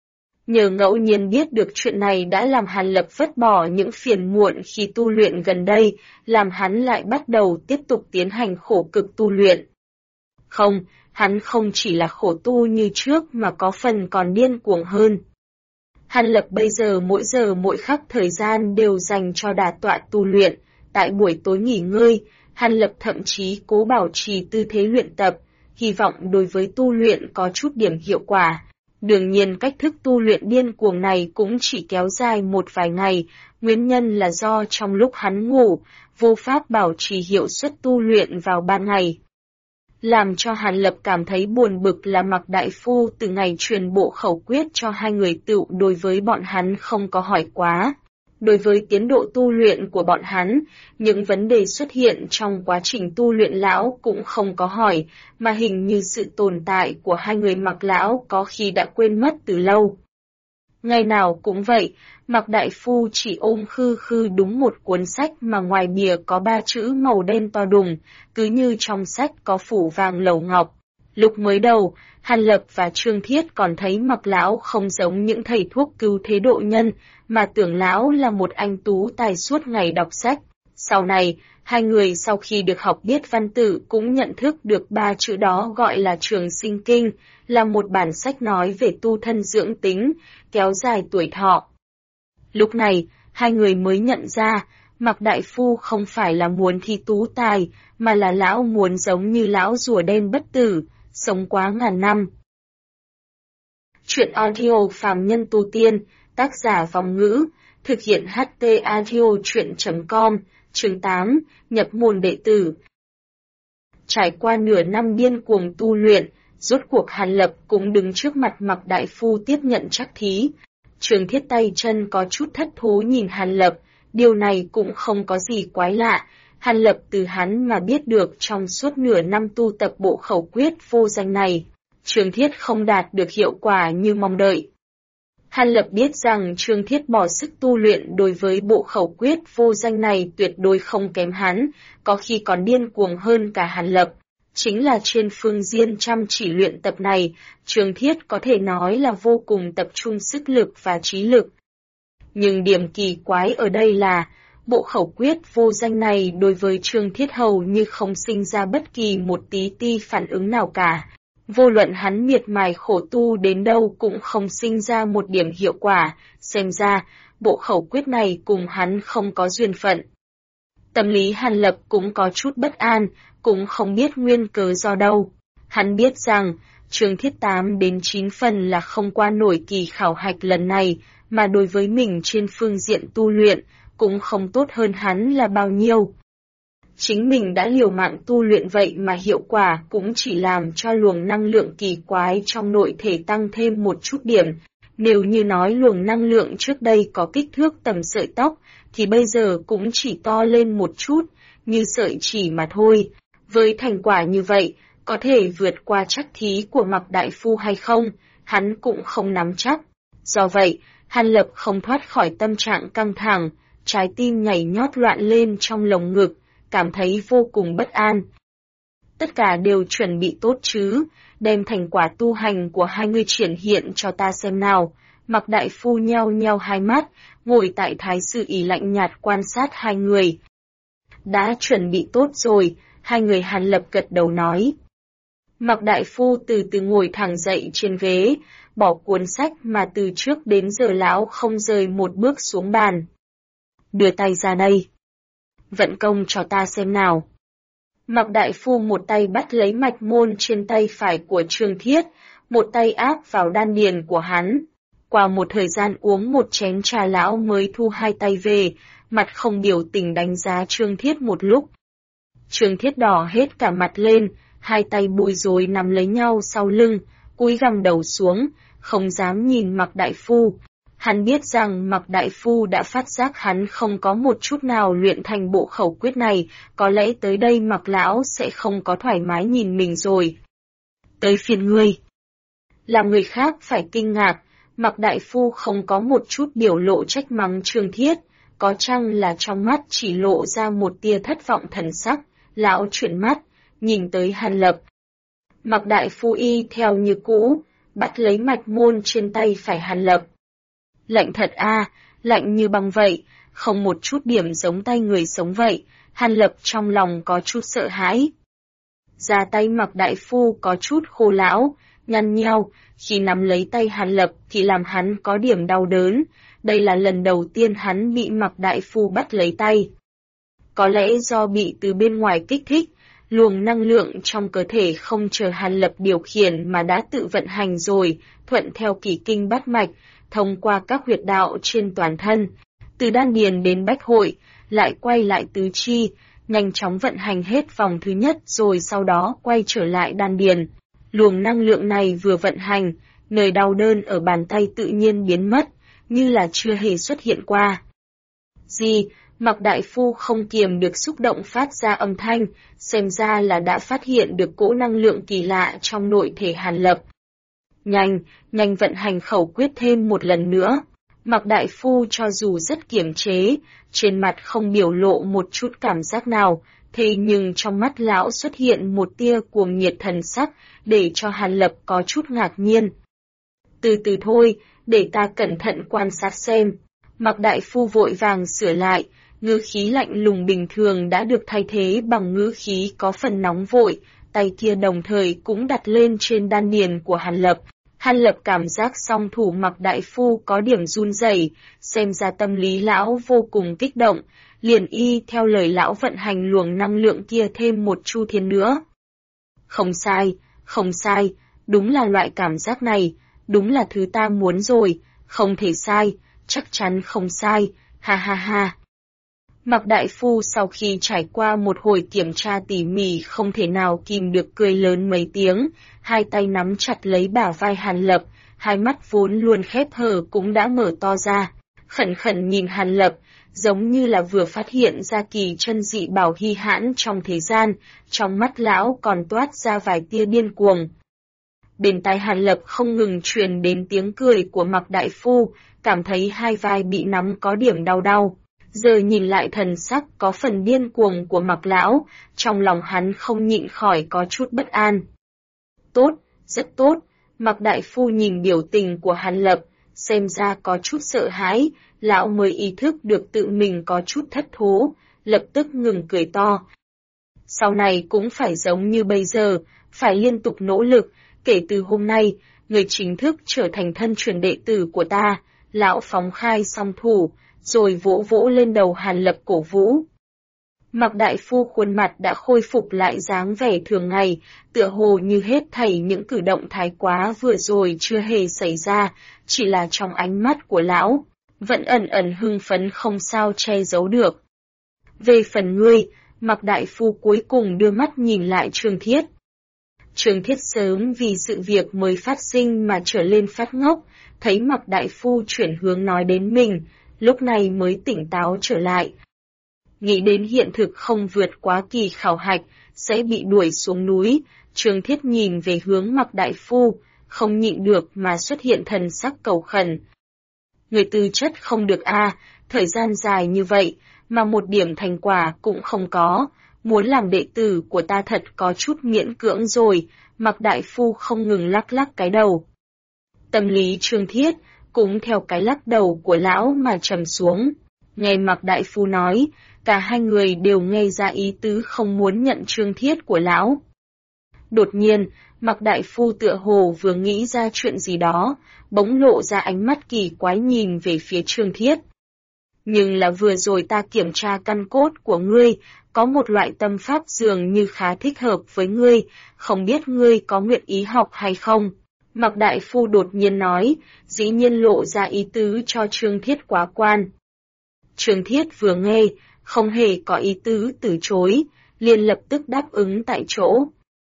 Nhờ ngẫu nhiên biết được chuyện này đã làm Hàn Lập vứt bỏ những phiền muộn khi tu luyện gần đây, làm hắn lại bắt đầu tiếp tục tiến hành khổ cực tu luyện. Không, hắn không chỉ là khổ tu như trước mà có phần còn điên cuồng hơn. Hàn Lập bây giờ mỗi khắc thời gian đều dành cho đả tọa tu luyện, tại buổi tối nghỉ ngơi, Hàn Lập thậm chí cố bảo trì tư thế luyện tập, hy vọng đối với tu luyện có chút điểm hiệu quả. Đương nhiên cách thức tu luyện điên cuồng này cũng chỉ kéo dài một vài ngày, nguyên nhân là do trong lúc hắn ngủ, vô pháp bảo trì hiệu suất tu luyện vào ban ngày. Làm cho Hàn Lập cảm thấy buồn bực là Mạc Đại Phu từ ngày truyền bộ khẩu quyết cho hai người tựu đối với bọn hắn không có hỏi quá. Đối với tiến độ tu luyện của bọn hắn, những vấn đề xuất hiện trong quá trình tu luyện lão cũng không có hỏi, mà hình như sự tồn tại của hai người Mạc lão có khi đã quên mất từ lâu. Ngày nào cũng vậy, Mạc Đại Phu chỉ ôm khư khư đúng một cuốn sách mà ngoài bìa có 3 chữ màu đen to đùng, cứ như trong sách có phủ vàng lầu ngọc. Lúc mới đầu, Hàn Lập và Trương Thiết còn thấy Mạc lão không giống những thầy thuốc cứu thế độ nhân, mà tưởng lão là một anh tú tài suốt ngày đọc sách. Sau này, hai người sau khi được học biết văn tự cũng nhận thức được 3 chữ đó gọi là Trường Sinh Kinh, là một bản sách nói về tu thân dưỡng tính, kéo dài tuổi thọ. Lúc này, hai người mới nhận ra, Mạc Đại Phu không phải là muốn thi tú tài, mà là lão muốn giống như lão rùa đen bất tử, sống quá ngàn năm. Truyện audio phàm nhân tu tiên, tác giả Vong Ngữ, thực hiện HT Audio Truyện.com, chương 8, nhập môn đệ tử. Trải qua nửa năm điên cuồng tu luyện, rốt cuộc Hàn Lập cũng đứng trước mặt Mạc Đại Phu tiếp nhận trắc thí. Trường Thiết tay chân có chút thất thố nhìn Hàn Lập, điều này cũng không có gì quái lạ. Hàn Lập từ hắn mà biết được trong suốt nửa năm tu tập bộ khẩu quyết vô danh này, Trường Thiết không đạt được hiệu quả như mong đợi. Hàn Lập biết rằng Trường Thiết bỏ sức tu luyện đối với bộ khẩu quyết vô danh này tuyệt đối không kém hắn, có khi còn điên cuồng hơn cả Hàn Lập. Chính là trên phương diện chăm chỉ luyện tập này, Trường Thiết có thể nói là vô cùng tập trung sức lực và trí lực. Nhưng điểm kỳ quái ở đây là, bộ khẩu quyết vô danh này đối với Trường Thiết hầu như không sinh ra bất kỳ một tí ti phản ứng nào cả. Vô luận hắn miệt mài khổ tu đến đâu cũng không sinh ra một điểm hiệu quả, xem ra, bộ khẩu quyết này cùng hắn không có duyên phận. Tâm lý Hàn Lập cũng có chút bất an, cũng không biết nguyên cớ do đâu. Hắn biết rằng, Trường Thiết 8 đến 9 phần là không qua nổi kỳ khảo hạch lần này, mà đối với mình trên phương diện tu luyện, cũng không tốt hơn hắn là bao nhiêu. Chính mình đã liều mạng tu luyện vậy mà hiệu quả cũng chỉ làm cho luồng năng lượng kỳ quái trong nội thể tăng thêm một chút điểm. Nếu như nói luồng năng lượng trước đây có kích thước tầm sợi tóc, thì bây giờ cũng chỉ to lên một chút, như sợi chỉ mà thôi. Với thành quả như vậy, có thể vượt qua trắc thí của Mạc Đại Phu hay không, hắn cũng không nắm chắc. Do vậy, Hàn Lập không thoát khỏi tâm trạng căng thẳng, trái tim nhảy nhót loạn lên trong lồng ngực, cảm thấy vô cùng bất an. Tất cả đều chuẩn bị tốt chứ, đem thành quả tu hành của hai người triển hiện cho ta xem nào. Mạc Đại Phu nheo nheo hai mắt, ngồi tại thái sư ỷ lạnh nhạt quan sát hai người. Đã chuẩn bị tốt rồi, hai người Hàn Lập gật đầu nói. Mạc Đại Phu từ từ ngồi thẳng dậy trên ghế, bỏ cuốn sách mà từ trước đến giờ lão không rời một bước xuống bàn. Đưa tay ra đây. Vận công cho ta xem nào. Mạc Đại Phu một tay bắt lấy mạch môn trên tay phải của Trường Thiết, một tay áp vào đan điền của hắn. Qua một thời gian uống một chén trà lão mới thu hai tay về, mặt không biểu tình đánh giá Trường Thiết một lúc. Trường Thiết đỏ hết cả mặt lên, hai tay bối rối nắm lấy nhau sau lưng, cúi gằm đầu xuống, không dám nhìn Mạc Đại Phu. Hắn biết rằng Mạc Đại Phu đã phát giác hắn không có một chút nào luyện thành bộ khẩu quyết này, có lẽ tới đây Mạc Lão sẽ không có thoải mái nhìn mình rồi. Tới phiền ngươi. Làm người khác phải kinh ngạc, Mạc Đại Phu không có một chút biểu lộ trách mắng Trường Thiết, có chăng là trong mắt chỉ lộ ra một tia thất vọng thần sắc, lão chuyển mắt, nhìn tới Hàn Lập. Mạc Đại Phu y theo như cũ, bắt lấy mạch môn trên tay phải Hàn Lập. Lạnh thật a, lạnh như băng vậy, không một chút điểm giống tay người sống vậy, Hàn Lập trong lòng có chút sợ hãi. Da tay Mạc Đại Phu có chút khô lão, nhăn nheo, khi nắm lấy tay Hàn Lập thì làm hắn có điểm đau đớn, đây là lần đầu tiên hắn bị Mạc Đại Phu bắt lấy tay. Có lẽ do bị từ bên ngoài kích thích, luồng năng lượng trong cơ thể không chờ Hàn Lập điều khiển mà đã tự vận hành rồi, thuận theo kỳ kinh bát mạch, thông qua các huyệt đạo trên toàn thân, từ đan điền đến bách hội, lại quay lại tứ chi, nhanh chóng vận hành hết vòng thứ nhất rồi sau đó quay trở lại đan điền. Luồng năng lượng này vừa vận hành, nơi đau đớn ở bàn tay tự nhiên biến mất, như là chưa hề xuất hiện qua. Gì? Mạc Đại Phu không kiềm được xúc động phát ra âm thanh, xem ra là đã phát hiện được cỗ năng lượng kỳ lạ trong nội thể Hàn Lập. Nhanh vận hành khẩu quyết thêm một lần nữa. Mạc Đại Phu cho dù rất kiềm chế, trên mặt không biểu lộ một chút cảm giác nào, thế nhưng trong mắt lão xuất hiện một tia cuồng nhiệt thần sắc, để cho Hàn Lập có chút ngạc nhiên. Từ từ thôi, để ta cẩn thận quan sát xem. Mạc Đại Phu vội vàng sửa lại, ngữ khí lạnh lùng bình thường đã được thay thế bằng ngữ khí có phần nóng vội, tay kia đồng thời cũng đặt lên trên đan điền của Hàn Lập. Hàn Lập cảm giác song thủ Mạc Đại Phu có điểm run rẩy, xem ra tâm lý lão vô cùng kích động, liền y theo lời lão vận hành luồng năng lượng kia thêm một chu thiên nữa. Không sai, đúng là loại cảm giác này, đúng là thứ ta muốn rồi, không thể sai, chắc chắn không sai, ha ha ha. Mạc đại phu sau khi trải qua một hồi kiểm tra tỉ mỉ không thể nào kìm được cười lớn mấy tiếng, hai tay nắm chặt lấy bả vai Hàn Lập, hai mắt vốn luôn khép hờ cũng đã mở to ra, khẩn khẩn nhìn Hàn Lập, giống như là vừa phát hiện ra kỳ chân dị bảo hy hãn trong thế gian, trong mắt lão còn toát ra vài tia điên cuồng. Bên tai Hàn Lập không ngừng truyền đến tiếng cười của Mạc đại phu, cảm thấy hai vai bị nắm có điểm đau đau. Giờ nhìn lại thần sắc có phần điên cuồng của Mạc lão, trong lòng hắn không nhịn khỏi có chút bất an. Tốt, rất tốt, Mạc đại phu nhìn biểu tình của Hàn Lập, xem ra có chút sợ hãi, lão mới ý thức được tự mình có chút thất thố, lập tức ngừng cười to. Sau này cũng phải giống như bây giờ, phải liên tục nỗ lực, kể từ hôm nay, người chính thức trở thành thân truyền đệ tử của ta, lão phóng khai song thủ, rồi vỗ vỗ lên đầu Hàn Lập cổ vũ. Mạc đại phu khuôn mặt đã khôi phục lại dáng vẻ thường ngày, tựa hồ như hết thảy những cử động thái quá vừa rồi chưa hề xảy ra, chỉ là trong ánh mắt của lão, vẫn ẩn ẩn hưng phấn không sao che giấu được. Về phần ngươi, Mạc đại phu cuối cùng đưa mắt nhìn lại Trương Thiết. Trương Thiết sớm vì sự việc mới phát sinh mà trở lên phát ngốc, thấy Mạc đại phu chuyển hướng nói đến mình, lúc này mới tỉnh táo trở lại. Nghĩ đến hiện thực không vượt quá kỳ khảo hạch, sẽ bị đuổi xuống núi, Trương Thiết nhìn về hướng Mạc đại phu, không nhịn được mà xuất hiện thần sắc cầu khẩn. Người tư chất không được thời gian dài như vậy, mà một điểm thành quả cũng không có, muốn làm đệ tử của ta thật có chút miễn cưỡng rồi, Mạc đại phu không ngừng lắc lắc cái đầu. Tâm lý Trương Thiết cũng theo cái lắc đầu của lão mà trầm xuống. Nghe Mạc đại phu nói, cả hai người đều nghe ra ý tứ không muốn nhận Trương Thiết của lão. Đột nhiên, Mạc đại phu tựa hồ vừa nghĩ ra chuyện gì đó, bỗng lộ ra ánh mắt kỳ quái nhìn về phía Trương Thiết. Nhưng là vừa rồi ta kiểm tra căn cốt của ngươi, có một loại tâm pháp dường như khá thích hợp với ngươi, không biết ngươi có nguyện ý học hay không? Mạc đại phu đột nhiên nói, dĩ nhiên lộ ra ý tứ cho Trương Thiết quá quan. Trương Thiết vừa nghe, không hề có ý tứ từ chối, liền lập tức đáp ứng tại chỗ.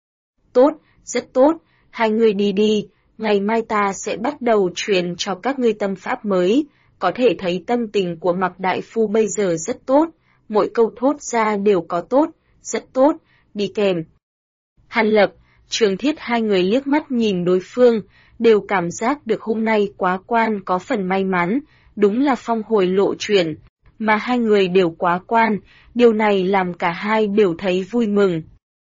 Tốt, rất tốt, hai người đi đi, ngày mai ta sẽ bắt đầu truyền cho các ngươi tâm pháp mới, có thể thấy tâm tình của Mạc đại phu bây giờ rất tốt, mỗi câu thốt ra đều có tốt, rất tốt, đi kèm. Hàn Lập, Trương Thiết hai người liếc mắt nhìn đối phương, đều cảm giác được hôm nay quá quan có phần may mắn, đúng là phong hồi lộ chuyển, mà hai người đều quá quan, điều này làm cả hai đều thấy vui mừng.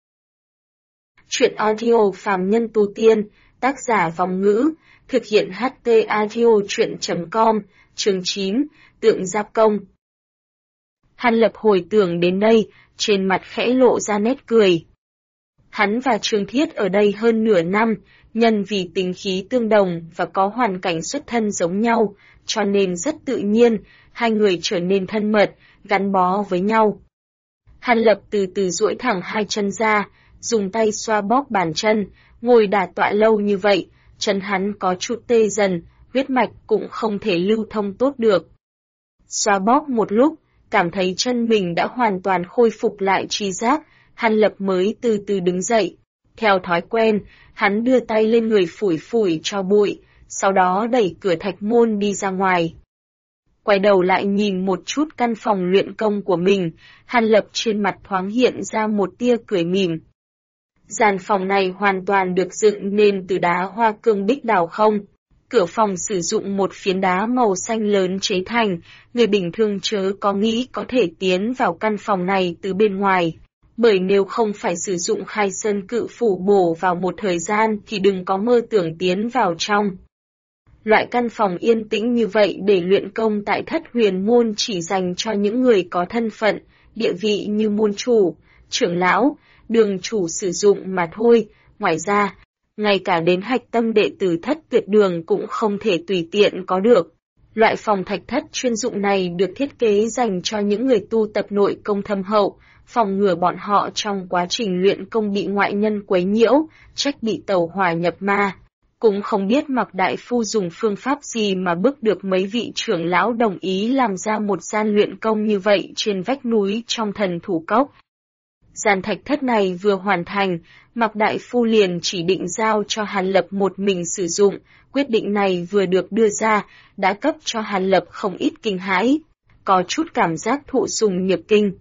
Chuyện audio phàm nhân tu tiên, tác giả Vòng Ngữ, thực hiện HT audio chuyện.com, chương 9, tượng giáp công. Hàn Lập hồi tưởng đến đây, trên mặt khẽ lộ ra nét cười. Hắn và Trương Thiết ở đây hơn nửa năm, nhân vì tính khí tương đồng và có hoàn cảnh xuất thân giống nhau, cho nên rất tự nhiên, hai người trở nên thân mật, gắn bó với nhau. Hàn Lập từ từ duỗi thẳng hai chân ra, dùng tay xoa bóp bàn chân, ngồi đả tọa lâu như vậy, chân hắn có chút tê dần, huyết mạch cũng không thể lưu thông tốt được. Xoa bóp một lúc, cảm thấy chân mình đã hoàn toàn khôi phục lại tri giác, Hàn Lập mới từ từ đứng dậy. Theo thói quen, hắn đưa tay lên người phủi phủi cho bụi, sau đó đẩy cửa thạch môn đi ra ngoài. Quay đầu lại nhìn một chút căn phòng luyện công của mình, Hàn Lập trên mặt thoáng hiện ra một tia cười mỉm. Gian phòng này hoàn toàn được dựng nên từ đá hoa cương bích đào không. Cửa phòng sử dụng một phiến đá màu xanh lớn chế thành, người bình thường chớ có nghĩ có thể tiến vào căn phòng này từ bên ngoài. Bởi nếu không phải sử dụng khai sơn cự phủ bổ vào một thời gian thì đừng có mơ tưởng tiến vào trong. Loại căn phòng yên tĩnh như vậy để luyện công tại Thất Huyền Môn chỉ dành cho những người có thân phận, địa vị như môn chủ, trưởng lão, đường chủ sử dụng mà thôi. Ngoài ra, ngay cả đến hạch tâm đệ tử Thất Tuyệt Đường cũng không thể tùy tiện có được. Loại phòng thạch thất chuyên dụng này được thiết kế dành cho những người tu tập nội công thâm hậu, phòng ngừa bọn họ trong quá trình luyện công bị ngoại nhân quấy nhiễu, trách bị tẩu hỏa nhập ma. Cũng không biết Mạc Đại Phu dùng phương pháp gì mà bức được mấy vị trưởng lão đồng ý làm ra một gian luyện công như vậy trên vách núi trong Thần Thủ Cốc. Gian thạch thất này vừa hoàn thành, Mạc Đại Phu liền chỉ định giao cho Hàn Lập một mình sử dụng, quyết định này vừa được đưa ra, đã cấp cho Hàn Lập không ít kinh hãi, có chút cảm giác thụ sùng nhược kinh.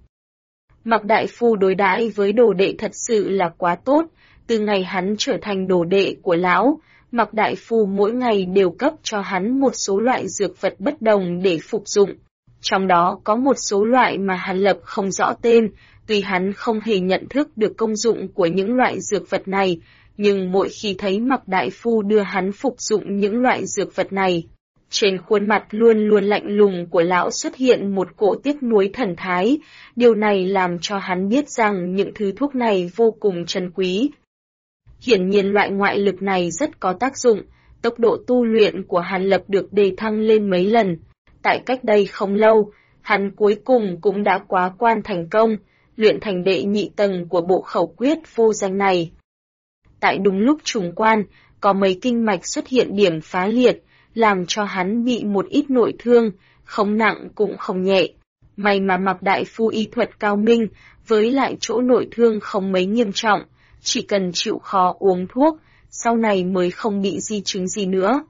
Mạc Đại Phu đối đãi với đồ đệ thật sự là quá tốt, từ ngày hắn trở thành đồ đệ của lão, Mạc Đại Phu mỗi ngày đều cấp cho hắn một số loại dược vật bất đồng để phục dụng. Trong đó có một số loại mà Hàn Lập không rõ tên, tuy hắn không hề nhận thức được công dụng của những loại dược vật này, nhưng mỗi khi thấy Mạc Đại Phu đưa hắn phục dụng những loại dược vật này, trên khuôn mặt luôn luôn lạnh lùng của lão xuất hiện một cỗ tiếc nuối thần thái, điều này làm cho hắn biết rằng những thứ thuốc này vô cùng trân quý. Hiển nhiên loại ngoại lực này rất có tác dụng, tốc độ tu luyện của Hàn Lập được đề thăng lên mấy lần. Tại cách đây không lâu, hắn cuối cùng cũng đã quá quan thành công, luyện thành đệ nhị tầng của bộ khẩu quyết vô danh này. Tại đúng lúc trùng quan, có mấy kinh mạch xuất hiện điểm phá liệt, làm cho hắn bị một ít nội thương, không nặng cũng không nhẹ. May mà Mạc Đại Phu y thuật cao minh, với lại chỗ nội thương không mấy nghiêm trọng, chỉ cần chịu khó uống thuốc, sau này mới không bị di chứng gì nữa.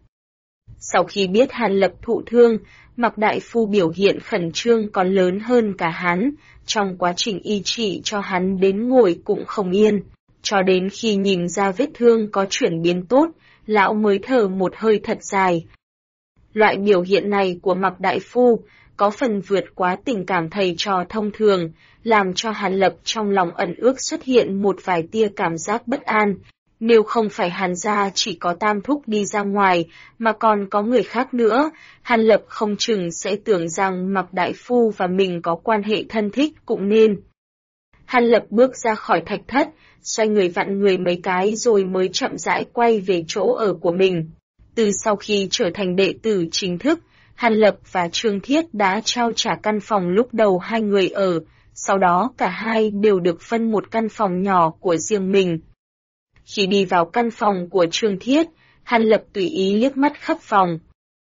Sau khi biết Hàn Lập thụ thương, Mạc Đại Phu biểu hiện khẩn trương còn lớn hơn cả hắn, trong quá trình y trị cho hắn đến ngồi cũng không yên, cho đến khi nhìn ra vết thương có chuyển biến tốt, lão mới thở một hơi thật dài. Loại biểu hiện này của Mạc Đại Phu có phần vượt quá tình cảm thầy trò thông thường, làm cho Hàn Lập trong lòng ẩn ước xuất hiện một vài tia cảm giác bất an. Nếu không phải Hàn gia chỉ có Tam Thúc đi ra ngoài, mà còn có người khác nữa, Hàn Lập không chừng sẽ tưởng rằng Mạc Đại Phu và mình có quan hệ thân thích cũng nên. Hàn Lập bước ra khỏi thạch thất, xoay người vặn người mấy cái rồi mới chậm rãi quay về chỗ ở của mình. Từ sau khi trở thành đệ tử chính thức, Hàn Lập và Trương Thiết đã trao trả căn phòng lúc đầu hai người ở, sau đó cả hai đều được phân một căn phòng nhỏ của riêng mình. Khi đi vào căn phòng của Trương Thiết, Hàn Lập tùy ý liếc mắt khắp phòng.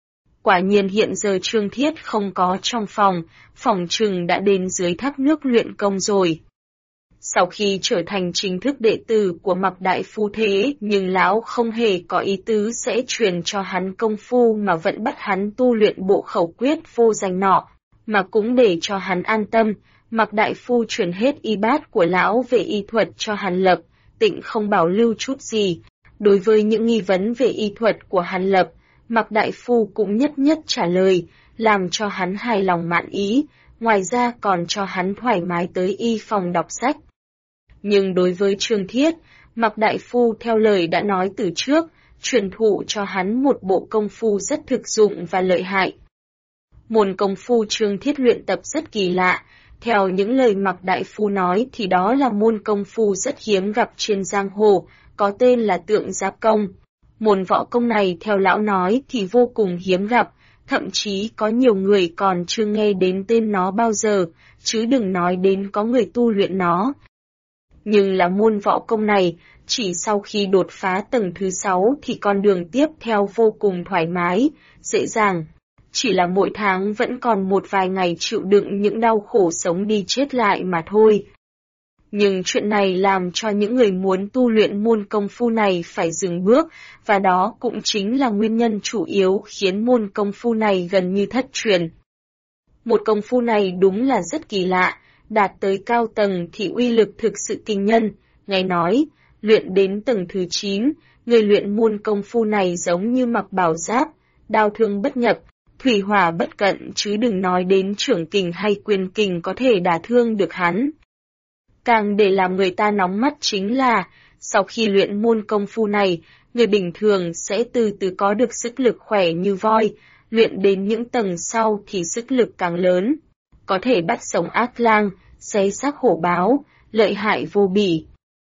Quả nhiên hiện giờ Trương Thiết không có trong phòng, phòng trừng đã đến dưới thác nước luyện công rồi. Sau khi trở thành chính thức đệ tử của Mạc Đại Phu thế, nhưng lão không hề có ý tứ sẽ truyền cho hắn công phu mà vẫn bắt hắn tu luyện bộ khẩu quyết vô danh nọ, mà cũng để cho hắn an tâm, Mạc Đại Phu truyền hết y bát của lão về y thuật cho Hàn Lập, tịnh không bảo lưu chút gì. Đối với những nghi vấn về y thuật của Hàn Lập, Mạc Đại Phu cũng nhất nhất trả lời, làm cho hắn hài lòng mãn ý, ngoài ra còn cho hắn thoải mái tới y phòng đọc sách. Nhưng đối với Trương Thiết, Mạc Đại Phu theo lời đã nói từ trước, truyền thụ cho hắn một bộ công phu rất thực dụng và lợi hại. Môn công phu Trương Thiết luyện tập rất kỳ lạ, theo những lời Mạc Đại Phu nói thì đó là môn công phu rất hiếm gặp trên giang hồ, có tên là tượng giáp công. Môn võ công này theo lão nói thì vô cùng hiếm gặp, thậm chí có nhiều người còn chưa nghe đến tên nó bao giờ, chứ đừng nói đến có người tu luyện nó. Nhưng là môn võ công này, chỉ sau khi đột phá tầng thứ 6 thì con đường tiếp theo vô cùng thoải mái, dễ dàng. Chỉ là mỗi tháng vẫn còn một vài ngày chịu đựng những đau khổ sống đi chết lại mà thôi. Nhưng chuyện này làm cho những người muốn tu luyện môn công phu này phải dừng bước, và đó cũng chính là nguyên nhân chủ yếu khiến môn công phu này gần như thất truyền. Một công phu này đúng là rất kỳ lạ, đạt tới cao tầng thì uy lực thực sự kinh nhân, nghe nói, luyện đến tầng thứ 9, người luyện môn công phu này giống như mặc bảo giáp, đao thương bất nhập, thủy hỏa bất cận chứ đừng nói đến trưởng kình hay quyền kình có thể đả thương được hắn. Càng để làm người ta nóng mắt chính là, sau khi luyện môn công phu này, người bình thường sẽ từ từ có được sức lực khỏe như voi, luyện đến những tầng sau thì sức lực càng lớn, có thể bắt sống ác lang, xé xác hổ báo, lợi hại vô bỉ.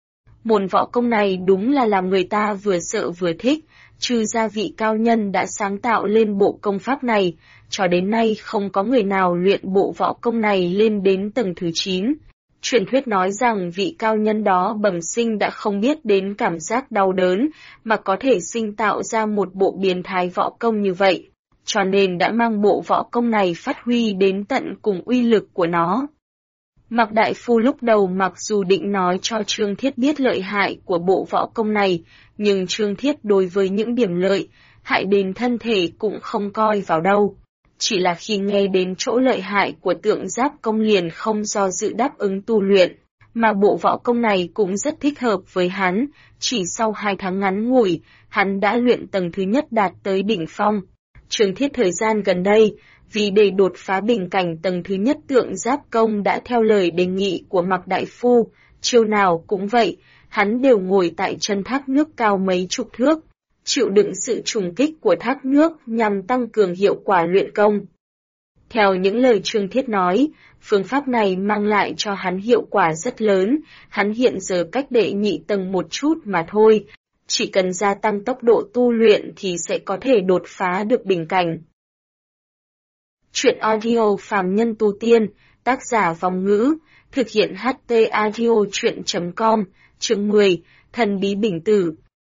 Môn võ công này đúng là làm người ta vừa sợ vừa thích, trừ gia vị cao nhân đã sáng tạo lên bộ công pháp này, cho đến nay không có người nào luyện bộ võ công này lên đến tầng thứ 9. Truyền thuyết nói rằng vị cao nhân đó bẩm sinh đã không biết đến cảm giác đau đớn, mà có thể sinh tạo ra một bộ biến thái võ công như vậy, cho nên đã mang bộ võ công này phát huy đến tận cùng uy lực của nó. Mạc Đại Phu lúc đầu mặc dù định nói cho Trương Thiết biết lợi hại của bộ võ công này, nhưng Trương Thiết đối với những điểm lợi, hại đến thân thể cũng không coi vào đâu. Chỉ là khi nghe đến chỗ lợi hại của tượng giáp công liền không do dự đáp ứng tu luyện, mà bộ võ công này cũng rất thích hợp với hắn, chỉ sau 2 tháng ngắn ngủi, hắn đã luyện tầng thứ nhất đạt tới đỉnh phong. Trương Thiết thời gian gần đây, vì để đột phá bình cảnh tầng thứ nhất tượng giáp công đã theo lời đề nghị của Mạc Đại Phu, chiều nào cũng vậy, hắn đều ngồi tại chân thác nước cao mấy chục thước, chịu đựng sự trùng kích của thác nước nhằm tăng cường hiệu quả luyện công. Theo những lời Trương Thiết nói, phương pháp này mang lại cho hắn hiệu quả rất lớn, hắn hiện giờ cách đệ nhị tầng một chút mà thôi, chỉ cần gia tăng tốc độ tu luyện thì sẽ có thể đột phá được bình cảnh. Truyện audio Phàm Nhân Tu Tiên, tác giả Vòng Ngữ, thực hiện HT Audio Truyện.com, chương 10, Thần Bí Bình Tử.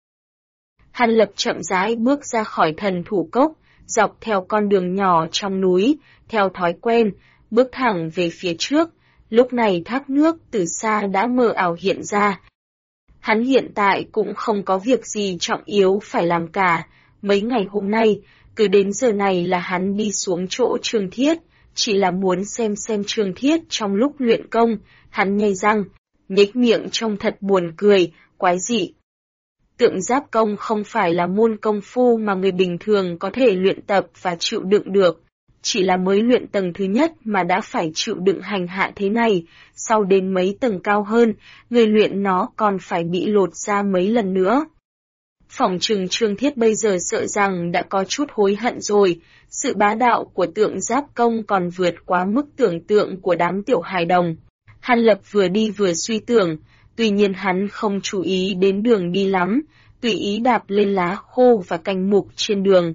Hàn Lập chậm rãi bước ra khỏi Thần Thủ Cốc, dọc theo con đường nhỏ trong núi, theo thói quen, bước thẳng về phía trước, lúc này thác nước từ xa đã mờ ảo hiện ra. Hắn hiện tại cũng không có việc gì trọng yếu phải làm cả, mấy ngày hôm nay, cứ đến giờ này là hắn đi xuống chỗ Trương Thiết, chỉ là muốn xem Trương Thiết trong lúc luyện công, hắn nhây răng, nhếch miệng trông thật buồn cười, quái dị. Tượng giáp công không phải là môn công phu mà người bình thường có thể luyện tập và chịu đựng được, chỉ là mới luyện tầng thứ nhất mà đã phải chịu đựng hành hạ thế này, sau đến mấy tầng cao hơn, người luyện nó còn phải bị lột ra mấy lần nữa. Phỏng chừng Trương Thiết bây giờ sợ rằng đã có chút hối hận rồi, sự bá đạo của tượng giáp công còn vượt quá mức tưởng tượng của đám tiểu hài đồng. Hàn Lập vừa đi vừa suy tưởng, tuy nhiên hắn không chú ý đến đường đi lắm, tùy ý đạp lên lá khô và cành mục trên đường.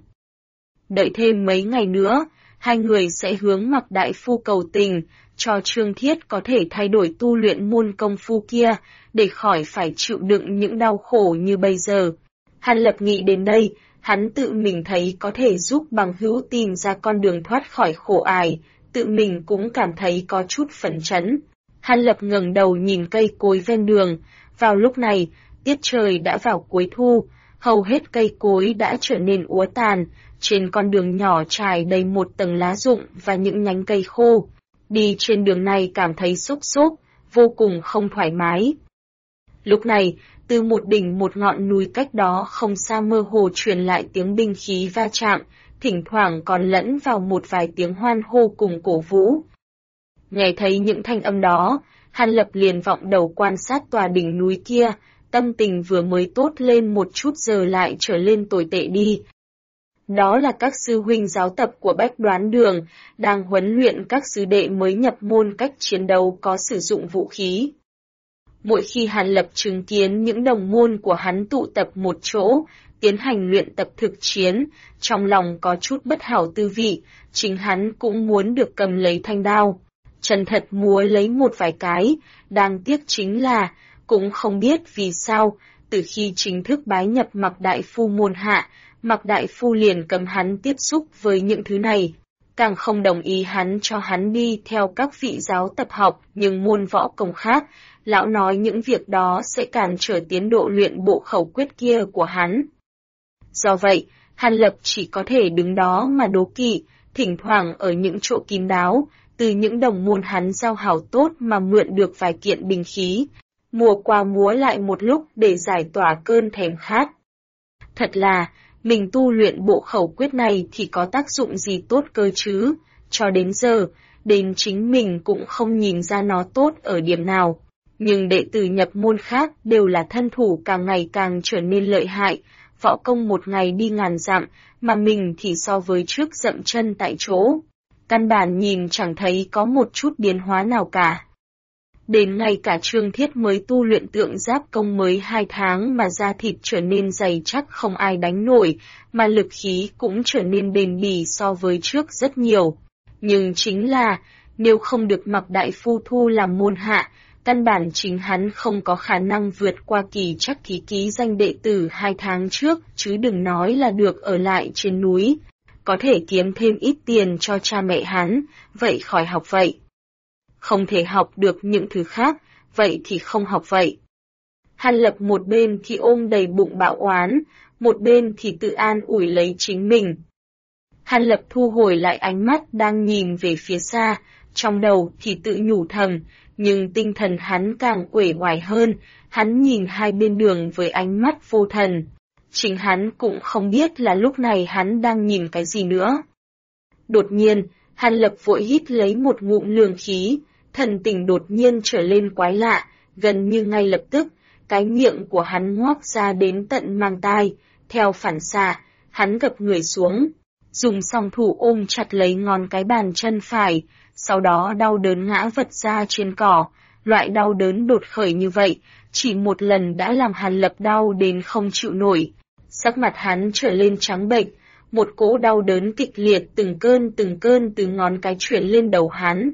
Đợi thêm mấy ngày nữa, hai người sẽ hướng Mạc Đại Phu cầu tình, cho Trương Thiết có thể thay đổi tu luyện môn công phu kia, để khỏi phải chịu đựng những đau khổ như bây giờ. Hàn Lập nghĩ đến đây, hắn tự mình thấy có thể giúp bằng hữu tìm ra con đường thoát khỏi khổ ải, tự mình cũng cảm thấy có chút phấn chấn. Hàn Lập ngẩng đầu nhìn cây cối ven đường, vào lúc này, tiết trời đã vào cuối thu, hầu hết cây cối đã trở nên úa tàn, trên con đường nhỏ trải đầy một tầng lá rụng và những nhánh cây khô. Đi trên đường này cảm thấy xốp xốp, vô cùng không thoải mái. Lúc này, từ một đỉnh một ngọn núi cách đó không xa mơ hồ truyền lại tiếng binh khí va chạm, thỉnh thoảng còn lẫn vào một vài tiếng hoan hô cùng cổ vũ. Nghe thấy những thanh âm đó, Hàn Lập liền vọng đầu quan sát tòa đỉnh núi kia, tâm tình vừa mới tốt lên một chút giờ lại trở lên tồi tệ đi. Đó là các sư huynh giáo tập của Bách Đoán Đường, đang huấn luyện các sư đệ mới nhập môn cách chiến đấu có sử dụng vũ khí. Mỗi khi Hàn Lập chứng kiến những đồng môn của hắn tụ tập một chỗ, tiến hành luyện tập thực chiến, trong lòng có chút bất hảo tư vị, chính hắn cũng muốn được cầm lấy thanh đao. Chân thật múa lấy một vài cái, đáng tiếc chính là, cũng không biết vì sao, từ khi chính thức bái nhập Mạc Đại Phu môn hạ, Mạc Đại Phu liền cấm hắn tiếp xúc với những thứ này, càng không đồng ý hắn cho hắn đi theo các vị giáo tập học nhưng môn võ công khác, lão nói những việc đó sẽ cản trở tiến độ luyện bộ khẩu quyết kia của hắn. Do vậy, Hàn Lập chỉ có thể đứng đó mà đố kỵ, thỉnh thoảng ở những chỗ kín đáo, từ những đồng môn hắn giao hảo tốt mà mượn được vài kiện binh khí, múa qua múa lại một lúc để giải tỏa cơn thèm khát. Thật là, mình tu luyện bộ khẩu quyết này thì có tác dụng gì tốt cơ chứ, cho đến giờ, đến chính mình cũng không nhìn ra nó tốt ở điểm nào. Nhưng đệ tử nhập môn khác đều là thân thủ càng ngày càng trở nên lợi hại, võ công một ngày đi ngàn dặm, mà mình thì so với trước dậm chân tại chỗ. Căn bản nhìn chẳng thấy có một chút biến hóa nào cả. Đến ngay cả Trương Thiết mới tu luyện tượng giáp công mới 2 tháng mà da thịt trở nên dày chắc không ai đánh nổi, mà lực khí cũng trở nên bền bỉ so với trước rất nhiều. Nhưng chính là, nếu không được Mạc Đại Phu thu làm môn hạ, căn bản chính hắn không có khả năng vượt qua kỳ trắc thí ký danh đệ tử 2 tháng trước, chứ đừng nói là được ở lại trên núi. Có thể kiếm thêm ít tiền cho cha mẹ hắn, vậy khỏi học vậy. Không thể học được những thứ khác, vậy thì không học vậy. Hàn Lập một bên thì ôm đầy bụng bạo oán, một bên thì tự an ủi lấy chính mình. Hàn Lập thu hồi lại ánh mắt đang nhìn về phía xa, trong đầu thì tự nhủ thầm, nhưng tinh thần hắn càng uể oải hơn, hắn nhìn hai bên đường với ánh mắt vô thần. Chính hắn cũng không biết là lúc này hắn đang nhìn cái gì nữa. Đột nhiên, Hàn Lập vội hít lấy một ngụm lương khí, thần tình đột nhiên trở lên quái lạ, gần như ngay lập tức, cái miệng của hắn ngoác ra đến tận mang tai, theo phản xạ, hắn gập người xuống, dùng song thủ ôm chặt lấy ngón cái bàn chân phải, sau đó đau đớn ngã vật ra trên cỏ. Loại đau đớn đột khởi như vậy, chỉ một lần đã làm Hàn Lập đau đến không chịu nổi. Sắc mặt hắn trở lên trắng bệch, một cỗ đau đớn kịch liệt từng cơn từ ngón cái chuyển lên đầu hắn.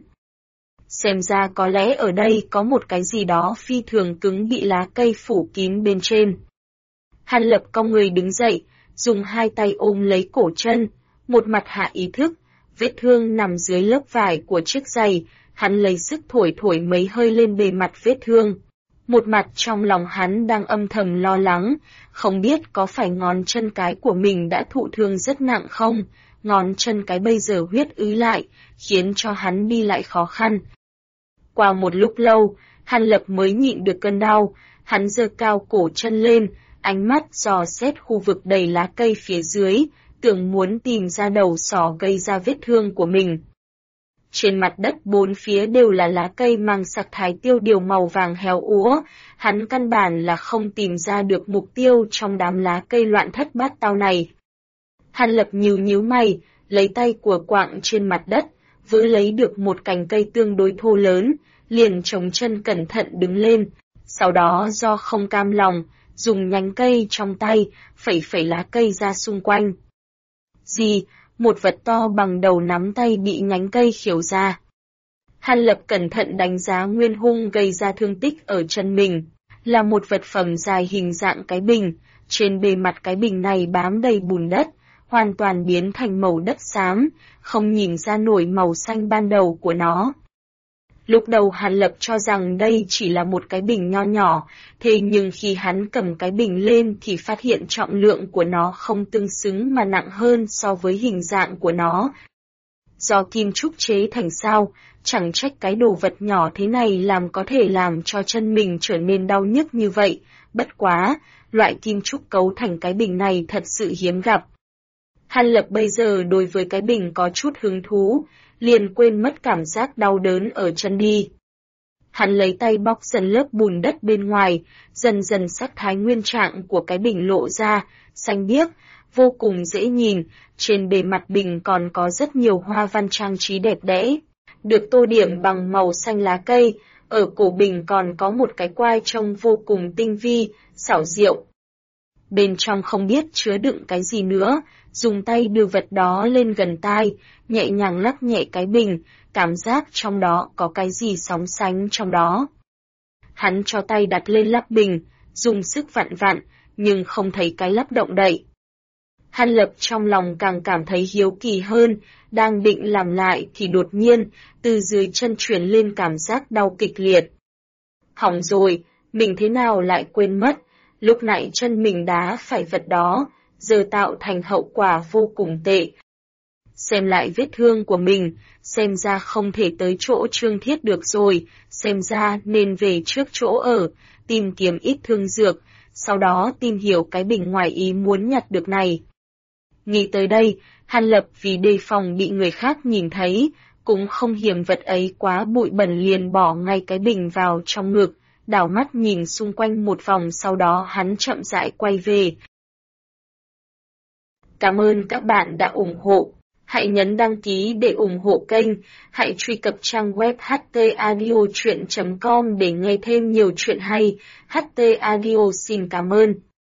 Xem ra có lẽ ở đây có một cái gì đó phi thường cứng bị lá cây phủ kín bên trên. Hàn Lập cong người đứng dậy, dùng hai tay ôm lấy cổ chân, một mặt hạ ý thức, vết thương nằm dưới lớp vải của chiếc giày, hắn lấy sức thổi mấy hơi lên bề mặt vết thương. Một mặt trong lòng hắn đang âm thầm lo lắng, không biết có phải ngón chân cái của mình đã thụ thương rất nặng không, ngón chân cái bây giờ huyết ứ lại, khiến cho hắn đi lại khó khăn. Qua một lúc lâu, Hàn Lập mới nhịn được cơn đau, hắn giơ cao cổ chân lên, ánh mắt dò xét khu vực đầy lá cây phía dưới, tưởng muốn tìm ra đầu sỏ gây ra vết thương của mình. Trên mặt đất bốn phía đều là lá cây mang sắc thái tiêu điều màu vàng héo úa, hắn căn bản là không tìm ra được mục tiêu trong đám lá cây loạn thất bát tao này. Hàn Lập nhíu mày, lấy tay của quạng trên mặt đất, vỡ lấy được một cành cây tương đối thô lớn, liền chống chân cẩn thận đứng lên, sau đó do không cam lòng, dùng nhánh cây trong tay, phẩy lá cây ra xung quanh. Gì? Một vật to bằng đầu nắm tay bị nhánh cây khiếu ra. Hàn Lập cẩn thận đánh giá nguyên hung gây ra thương tích ở chân mình, là một vật phẩm dài hình dạng cái bình, trên bề mặt cái bình này bám đầy bùn đất, hoàn toàn biến thành màu đất xám, không nhìn ra nổi màu xanh ban đầu của nó. Lúc đầu Hàn Lập cho rằng đây chỉ là một cái bình nho nhỏ, thế nhưng khi hắn cầm cái bình lên thì phát hiện trọng lượng của nó không tương xứng mà nặng hơn so với hình dạng của nó. Do kim trúc chế thành sao, chẳng trách cái đồ vật nhỏ thế này có thể làm cho chân mình trở nên đau nhức như vậy, bất quá, loại kim trúc cấu thành cái bình này thật sự hiếm gặp. Hàn Lập bây giờ đối với cái bình có chút hứng thú, liền quên mất cảm giác đau đớn ở chân đi. Hắn lấy tay bóc dần lớp bùn đất bên ngoài, dần dần sắc thái nguyên trạng của cái bình lộ ra, xanh biếc, vô cùng dễ nhìn, trên bề mặt bình còn có rất nhiều hoa văn trang trí đẹp đẽ, được tô điểm bằng màu xanh lá cây, ở cổ bình còn có một cái quai trông vô cùng tinh vi, xảo diệu. Bên trong không biết chứa đựng cái gì nữa, dùng tay đưa vật đó lên gần tai, nhẹ nhàng lắc nhẹ cái bình, cảm giác trong đó có cái gì sóng sánh trong đó. Hắn cho tay đặt lên lắp bình, dùng sức vặn vặn, nhưng không thấy cái lắp động đậy. Hàn Lập trong lòng càng cảm thấy hiếu kỳ hơn, đang định làm lại thì đột nhiên, từ dưới chân truyền lên cảm giác đau kịch liệt. Hỏng rồi, mình thế nào lại quên mất, lúc nãy chân mình đá phải vật đó, giờ tạo thành hậu quả vô cùng tệ. Xem lại vết thương của mình, xem ra không thể tới chỗ Trương Thiết được rồi, xem ra nên về trước chỗ ở, tìm kiếm ít thương dược, sau đó tìm hiểu cái bình ngoài ý muốn nhặt được này. Nghĩ tới đây, Hàn Lập vì đề phòng bị người khác nhìn thấy, cũng không hiểm vật ấy quá bụi bẩn liền bỏ ngay cái bình vào trong ngực, đảo mắt nhìn xung quanh một vòng sau đó hắn chậm rãi quay về. Cảm ơn các bạn đã ủng hộ. Hãy nhấn đăng ký để ủng hộ kênh, hãy truy cập trang web htaudio.com để nghe thêm nhiều chuyện hay. HT Audio xin cảm ơn.